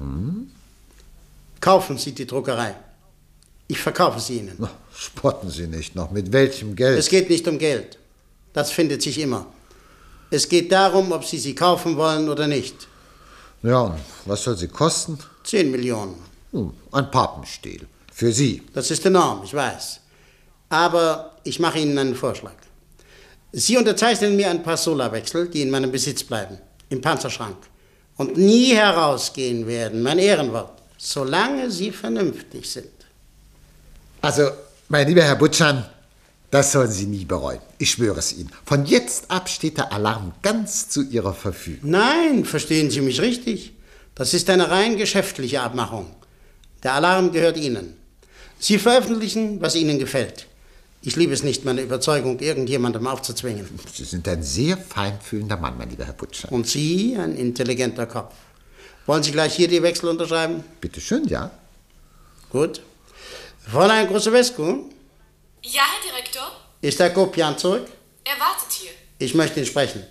S8: Kaufen Sie die Druckerei. Ich verkaufe sie Ihnen.
S6: Na, spotten Sie nicht noch. Mit welchem Geld?
S8: Es geht nicht um Geld. Das findet sich immer. Es geht darum, ob Sie sie kaufen wollen oder nicht.
S6: Ja, und was soll sie kosten?
S8: 10 Millionen.
S6: Ein Pappenstiel. Für Sie.
S8: Das ist enorm, ich weiß. Aber ich mache Ihnen einen Vorschlag. Sie unterzeichnen mir ein paar Solarwechsel, die in meinem Besitz bleiben. Im Panzerschrank. Und nie herausgehen werden, mein Ehrenwort. Solange Sie vernünftig sind.
S6: Also, mein lieber Herr Butschan, das sollen Sie nie bereuen. Ich schwöre es Ihnen. Von jetzt ab steht der Alarm ganz zu Ihrer Verfügung.
S8: Nein, verstehen Sie mich richtig. Das ist eine rein geschäftliche Abmachung. Der Alarm gehört Ihnen. Sie veröffentlichen, was Ihnen gefällt. Ich liebe es nicht, meine Überzeugung irgendjemandem aufzuzwingen.
S6: Sie sind ein sehr feinfühlender Mann, mein lieber Herr Butschan.
S8: Und Sie ein intelligenter Kopf. Wollen Sie gleich hier die Wechsel unterschreiben?
S6: Bitte schön, ja.
S8: Gut. Fräulein Grusewescu?
S13: Ja, Herr Direktor?
S8: Ist Herr Gopian zurück?
S13: Er wartet hier.
S8: Ich möchte ihn sprechen.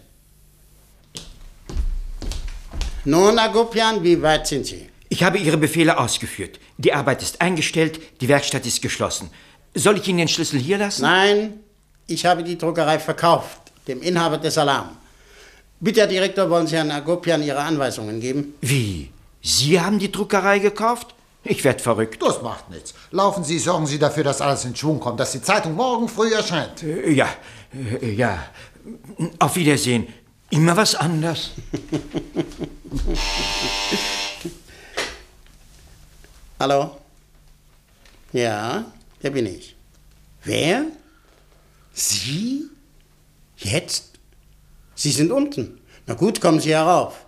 S8: Nun, Herr Gopian, wie weit sind Sie?
S14: Ich habe Ihre Befehle ausgeführt. Die Arbeit ist eingestellt, die Werkstatt ist geschlossen. Soll ich Ihnen den Schlüssel hier lassen?
S8: Nein, ich habe die Druckerei verkauft, dem Inhaber des Alarm. Bitte, Herr Direktor, wollen Sie Herrn Agopian Ihre Anweisungen geben?
S14: Wie? Sie haben die Druckerei gekauft? Ich werde verrückt.
S6: Das macht nichts. Laufen Sie, sorgen Sie dafür, dass alles in Schwung kommt, dass die Zeitung morgen früh erscheint.
S14: Ja. Auf Wiedersehen. Immer was anderes.
S8: Hallo? Ja, der bin ich. Wer? Sie? Jetzt? Sie sind unten. Na gut, kommen Sie herauf.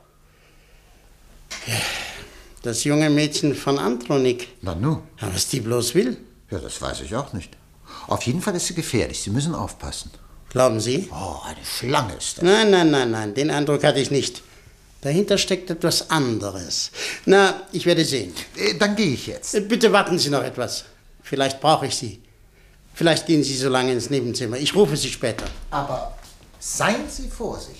S8: Das junge Mädchen von Andronik.
S6: Na nu.
S8: Was die bloß will?
S6: Ja, das weiß ich auch nicht. Auf jeden Fall ist sie gefährlich. Sie müssen aufpassen.
S8: Glauben Sie?
S6: Oh, eine Schlange ist das.
S8: Nein. Den Eindruck hatte ich nicht. Dahinter steckt etwas anderes. Na, ich werde sehen.
S6: Dann gehe ich jetzt.
S8: Bitte warten Sie noch etwas. Vielleicht brauche ich Sie. Vielleicht gehen Sie so lange ins Nebenzimmer. Ich rufe Sie später.
S6: Aber seien Sie vorsichtig.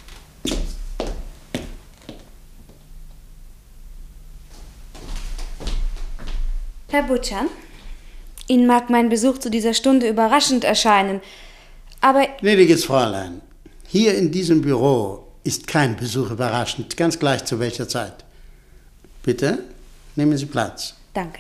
S7: Herr Butschan, Ihnen mag mein Besuch zu dieser Stunde überraschend erscheinen, aber...
S8: Gnädiges Fräulein, hier in diesem Büro ist kein Besuch überraschend, ganz gleich zu welcher Zeit. Bitte, nehmen Sie Platz.
S7: Danke.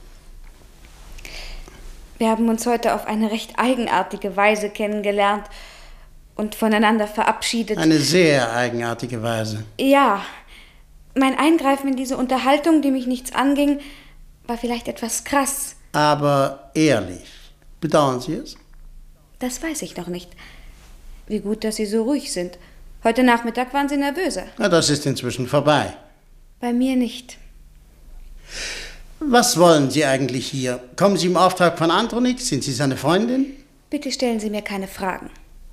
S7: Wir haben uns heute auf eine recht eigenartige Weise kennengelernt und voneinander verabschiedet.
S8: Eine sehr eigenartige Weise.
S7: Ja, mein Eingreifen in diese Unterhaltung, die mich nichts anging, war vielleicht etwas krass.
S8: Aber ehrlich. Bedauern Sie es?
S7: Das weiß ich noch nicht. Wie gut, dass Sie so ruhig sind. Heute Nachmittag waren Sie nervöser.
S8: Na, das ist inzwischen vorbei.
S7: Bei mir nicht.
S8: Was wollen Sie eigentlich hier? Kommen Sie im Auftrag von Andronik? Sind Sie seine Freundin?
S7: Bitte stellen Sie mir keine Fragen.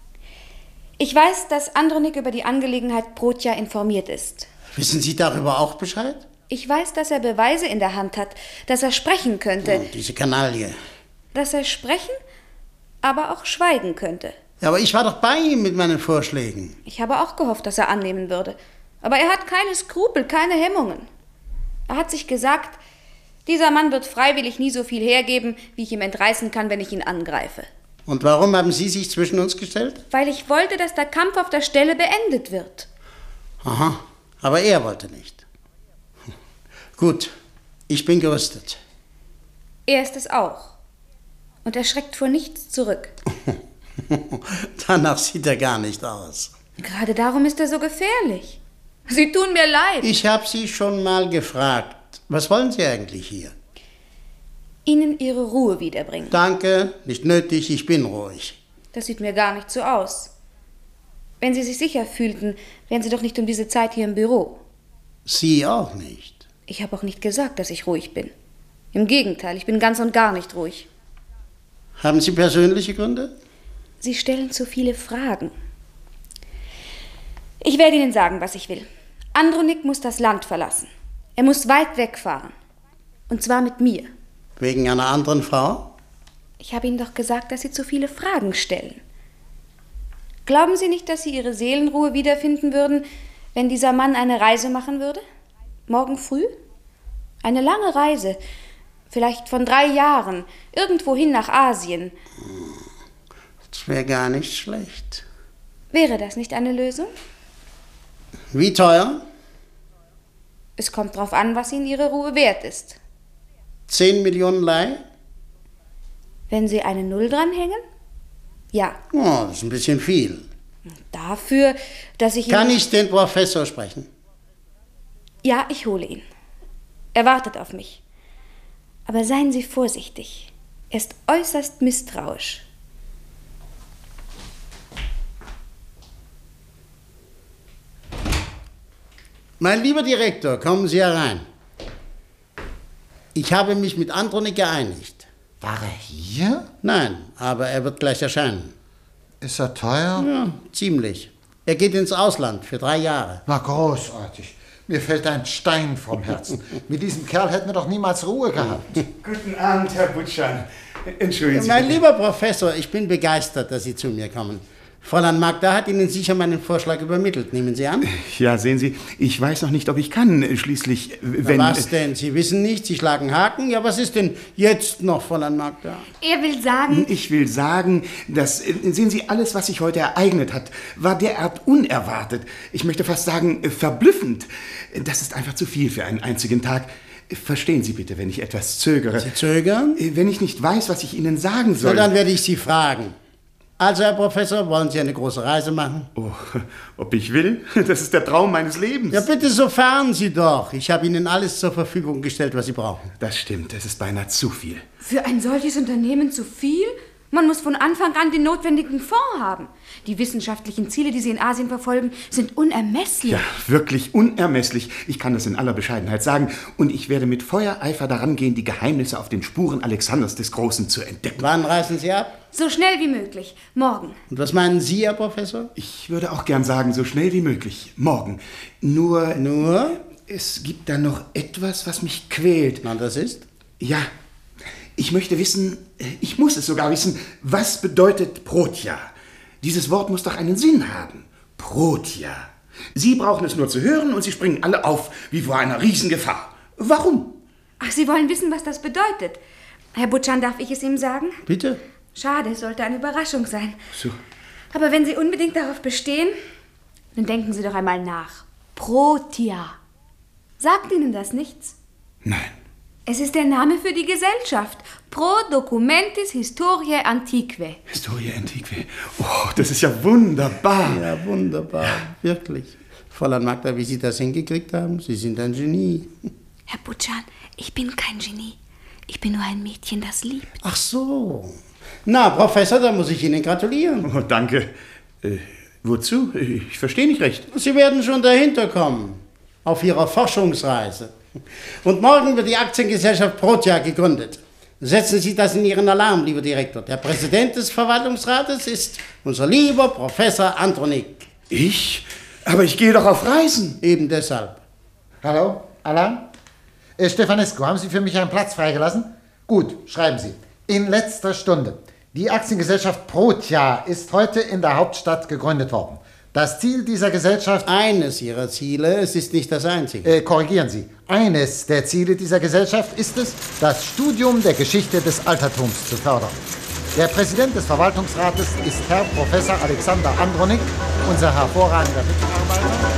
S7: Ich weiß, dass Andronik über die Angelegenheit Protja informiert ist.
S8: Wissen Sie darüber auch Bescheid?
S7: Ich weiß, dass er Beweise in der Hand hat, dass er sprechen könnte.
S8: Oh, diese Kanaille.
S7: Dass er sprechen, aber auch schweigen könnte.
S8: Ja, aber ich war doch bei ihm mit meinen Vorschlägen.
S7: Ich habe auch gehofft, dass er annehmen würde. Aber er hat keine Skrupel, keine Hemmungen. Er hat sich gesagt, dieser Mann wird freiwillig nie so viel hergeben, wie ich ihm entreißen kann, wenn ich ihn angreife.
S8: Und warum haben Sie sich zwischen uns gestellt?
S7: Weil ich wollte, dass der Kampf auf der Stelle beendet wird.
S8: Aha, aber er wollte nicht. Gut, ich bin gerüstet.
S7: Er ist es auch. Und er schreckt vor nichts zurück.
S8: Danach sieht er gar nicht aus.
S7: Gerade darum ist er so gefährlich. Sie tun mir leid.
S8: Ich habe Sie schon mal gefragt. Was wollen Sie eigentlich hier?
S7: Ihnen Ihre Ruhe wiederbringen.
S8: Danke, nicht nötig, ich bin ruhig.
S7: Das sieht mir gar nicht so aus. Wenn Sie sich sicher fühlten, wären Sie doch nicht um diese Zeit hier im Büro.
S8: Sie auch nicht.
S7: Ich habe auch nicht gesagt, dass ich ruhig bin. Im Gegenteil, ich bin ganz und gar nicht ruhig.
S8: Haben Sie persönliche Gründe?
S7: Sie stellen zu viele Fragen. Ich werde Ihnen sagen, was ich will. Andronik muss das Land verlassen. Er muss weit wegfahren. Und zwar mit mir.
S8: Wegen einer anderen Frau?
S7: Ich habe Ihnen doch gesagt, dass Sie zu viele Fragen stellen. Glauben Sie nicht, dass Sie Ihre Seelenruhe wiederfinden würden, wenn dieser Mann eine Reise machen würde? Morgen früh? Eine lange Reise, vielleicht von 3 Jahren, irgendwohin nach Asien.
S8: Das wäre gar nicht schlecht.
S7: Wäre das nicht eine Lösung?
S8: Wie teuer?
S7: Es kommt drauf an, was Ihnen Ihre Ruhe wert ist.
S8: 10 Millionen Leih?
S7: Wenn Sie eine Null dranhängen? Ja.
S8: Oh, das ist ein bisschen viel.
S7: Dafür, dass ich...
S8: Kann ich den Professor sprechen?
S7: Ja, ich hole ihn. Er wartet auf mich. Aber seien Sie vorsichtig. Er ist äußerst misstrauisch.
S8: Mein lieber Direktor, kommen Sie herein. Ich habe mich mit Andronik geeinigt.
S6: War er hier?
S8: Nein, aber er wird gleich erscheinen.
S6: Ist er teuer?
S8: Ja, ziemlich. Er geht ins Ausland für 3 Jahre.
S6: Na, großartig. Mir fällt ein Stein vom Herzen. Mit diesem Kerl hätten wir doch niemals Ruhe gehabt.
S12: Guten Abend, Herr Butschan. Entschuldigen Sie.
S8: Mein lieber Professor, ich bin begeistert, dass Sie zu mir kommen. Fräulein Magda hat Ihnen sicher meinen Vorschlag übermittelt. Nehmen Sie an?
S12: Ja, sehen Sie, ich weiß noch nicht, ob ich kann. Schließlich, wenn...
S8: Na, was denn? Sie wissen nicht, Sie schlagen Haken? Ja, was ist denn jetzt noch, Fräulein Magda?
S7: Er will sagen...
S12: Ich will sagen, dass, sehen Sie, alles, was sich heute ereignet hat, war derart unerwartet. Ich möchte fast sagen, verblüffend. Das ist einfach zu viel für einen einzigen Tag. Verstehen Sie bitte, wenn ich etwas zögere.
S8: Sie zögern?
S12: Wenn ich nicht weiß, was ich Ihnen sagen soll.
S8: Na, dann werde ich Sie fragen. Also, Herr Professor, wollen Sie eine große Reise machen?
S12: Oh, ob ich will? Das ist der Traum meines Lebens.
S8: Ja, bitte, so fahren Sie doch. Ich habe Ihnen alles zur Verfügung gestellt, was Sie brauchen.
S12: Das stimmt, es ist beinahe zu viel.
S7: Für ein solches Unternehmen zu viel? Man muss von Anfang an den notwendigen Fonds haben. Die wissenschaftlichen Ziele, die Sie in Asien verfolgen, sind unermesslich.
S12: Ja, wirklich unermesslich. Ich kann das in aller Bescheidenheit sagen. Und ich werde mit Feuereifer daran gehen, die Geheimnisse auf den Spuren Alexanders des Großen zu entdecken.
S8: Wann reisen Sie ab?
S7: So schnell wie möglich. Morgen.
S8: Und was meinen Sie, Herr Professor?
S12: Ich würde auch gern sagen, so schnell wie möglich. Morgen. Nur? Es gibt da noch etwas, was mich quält.
S8: Na, das ist?
S12: Ja. Ich möchte wissen, ich muss es sogar wissen, was bedeutet Protja? Dieses Wort muss doch einen Sinn haben. Protja. Sie brauchen es nur zu hören und Sie springen alle auf, wie vor einer Riesengefahr. Warum?
S7: Ach, Sie wollen wissen, was das bedeutet. Herr Butschan, darf ich es ihm sagen?
S8: Bitte.
S7: Schade, es sollte eine Überraschung sein.
S12: So.
S7: Aber wenn Sie unbedingt darauf bestehen, dann denken Sie doch einmal nach. Protja. Sagt Ihnen das nichts?
S12: Nein.
S7: Es ist der Name für die Gesellschaft. Pro Documentis Historiae Antiquae.
S12: Historiae Antiquae. Oh, das ist ja wunderbar.
S8: Ja, wunderbar. Wirklich. Fräulein Magda, wie Sie das hingekriegt haben, Sie sind ein Genie.
S7: Herr Butschan, ich bin kein Genie. Ich bin nur ein Mädchen, das liebt.
S8: Ach so. Na, Professor, da muss ich Ihnen gratulieren.
S12: Oh, danke. Wozu? Ich verstehe nicht recht.
S8: Sie werden schon dahinter kommen. Auf Ihrer Forschungsreise. Und morgen wird die Aktiengesellschaft Protja gegründet. Setzen Sie das in Ihren Alarm, lieber Direktor. Der Präsident des Verwaltungsrates ist unser lieber Professor Andronik.
S12: Ich? Aber ich gehe doch auf Reisen.
S8: Eben deshalb.
S6: Hallo, Alarm? Stefanescu, haben Sie für mich einen Platz freigelassen? Gut, schreiben Sie. In letzter Stunde. Die Aktiengesellschaft Protia ist heute in der Hauptstadt gegründet worden. Das Ziel dieser Gesellschaft...
S8: Eines ihrer Ziele, es ist nicht das einzige.
S6: Korrigieren Sie. Eines der Ziele dieser Gesellschaft ist es, das Studium der Geschichte des Altertums zu fördern. Der Präsident des Verwaltungsrates ist Herr Professor Alexander Andronik, unser hervorragender Mitarbeiter.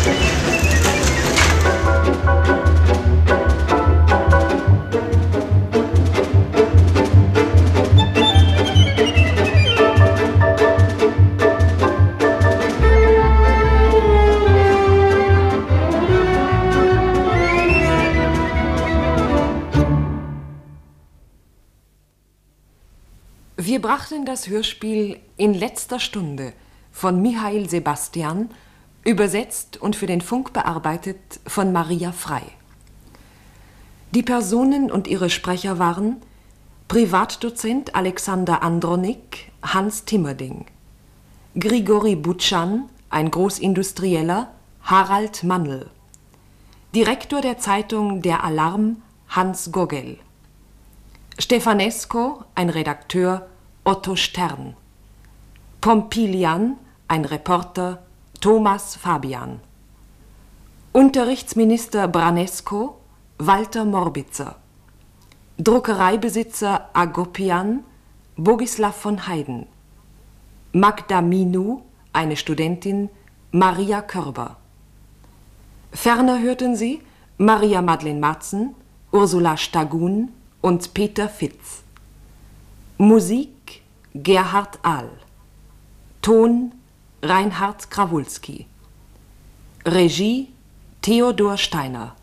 S1: Wir brachten das Hörspiel In letzter Stunde von Mihail Sebastian, übersetzt und für den Funk bearbeitet von Maria Frei. Die Personen und ihre Sprecher waren Privatdozent Alexander Andronik, Hans Timmerding, Grigori Butschan, ein Großindustrieller, Harald Mannl, Direktor der Zeitung Der Alarm, Hans Gogel, Stefanesco, ein Redakteur, Otto Stern, Pompilian, ein Reporter, Thomas Fabian, Unterrichtsminister Branesco, Walter Morbitzer, Druckereibesitzer Agopian, Bogislav von Heyden, Magda Minu, eine Studentin, Maria Körber. Ferner hörten Sie Maria Madeleine Matzen, Ursula Stagun und Peter Fitz. Musik Gerhard Ahl. Ton Reinhard Krawulski. Regie Theodor Steiner.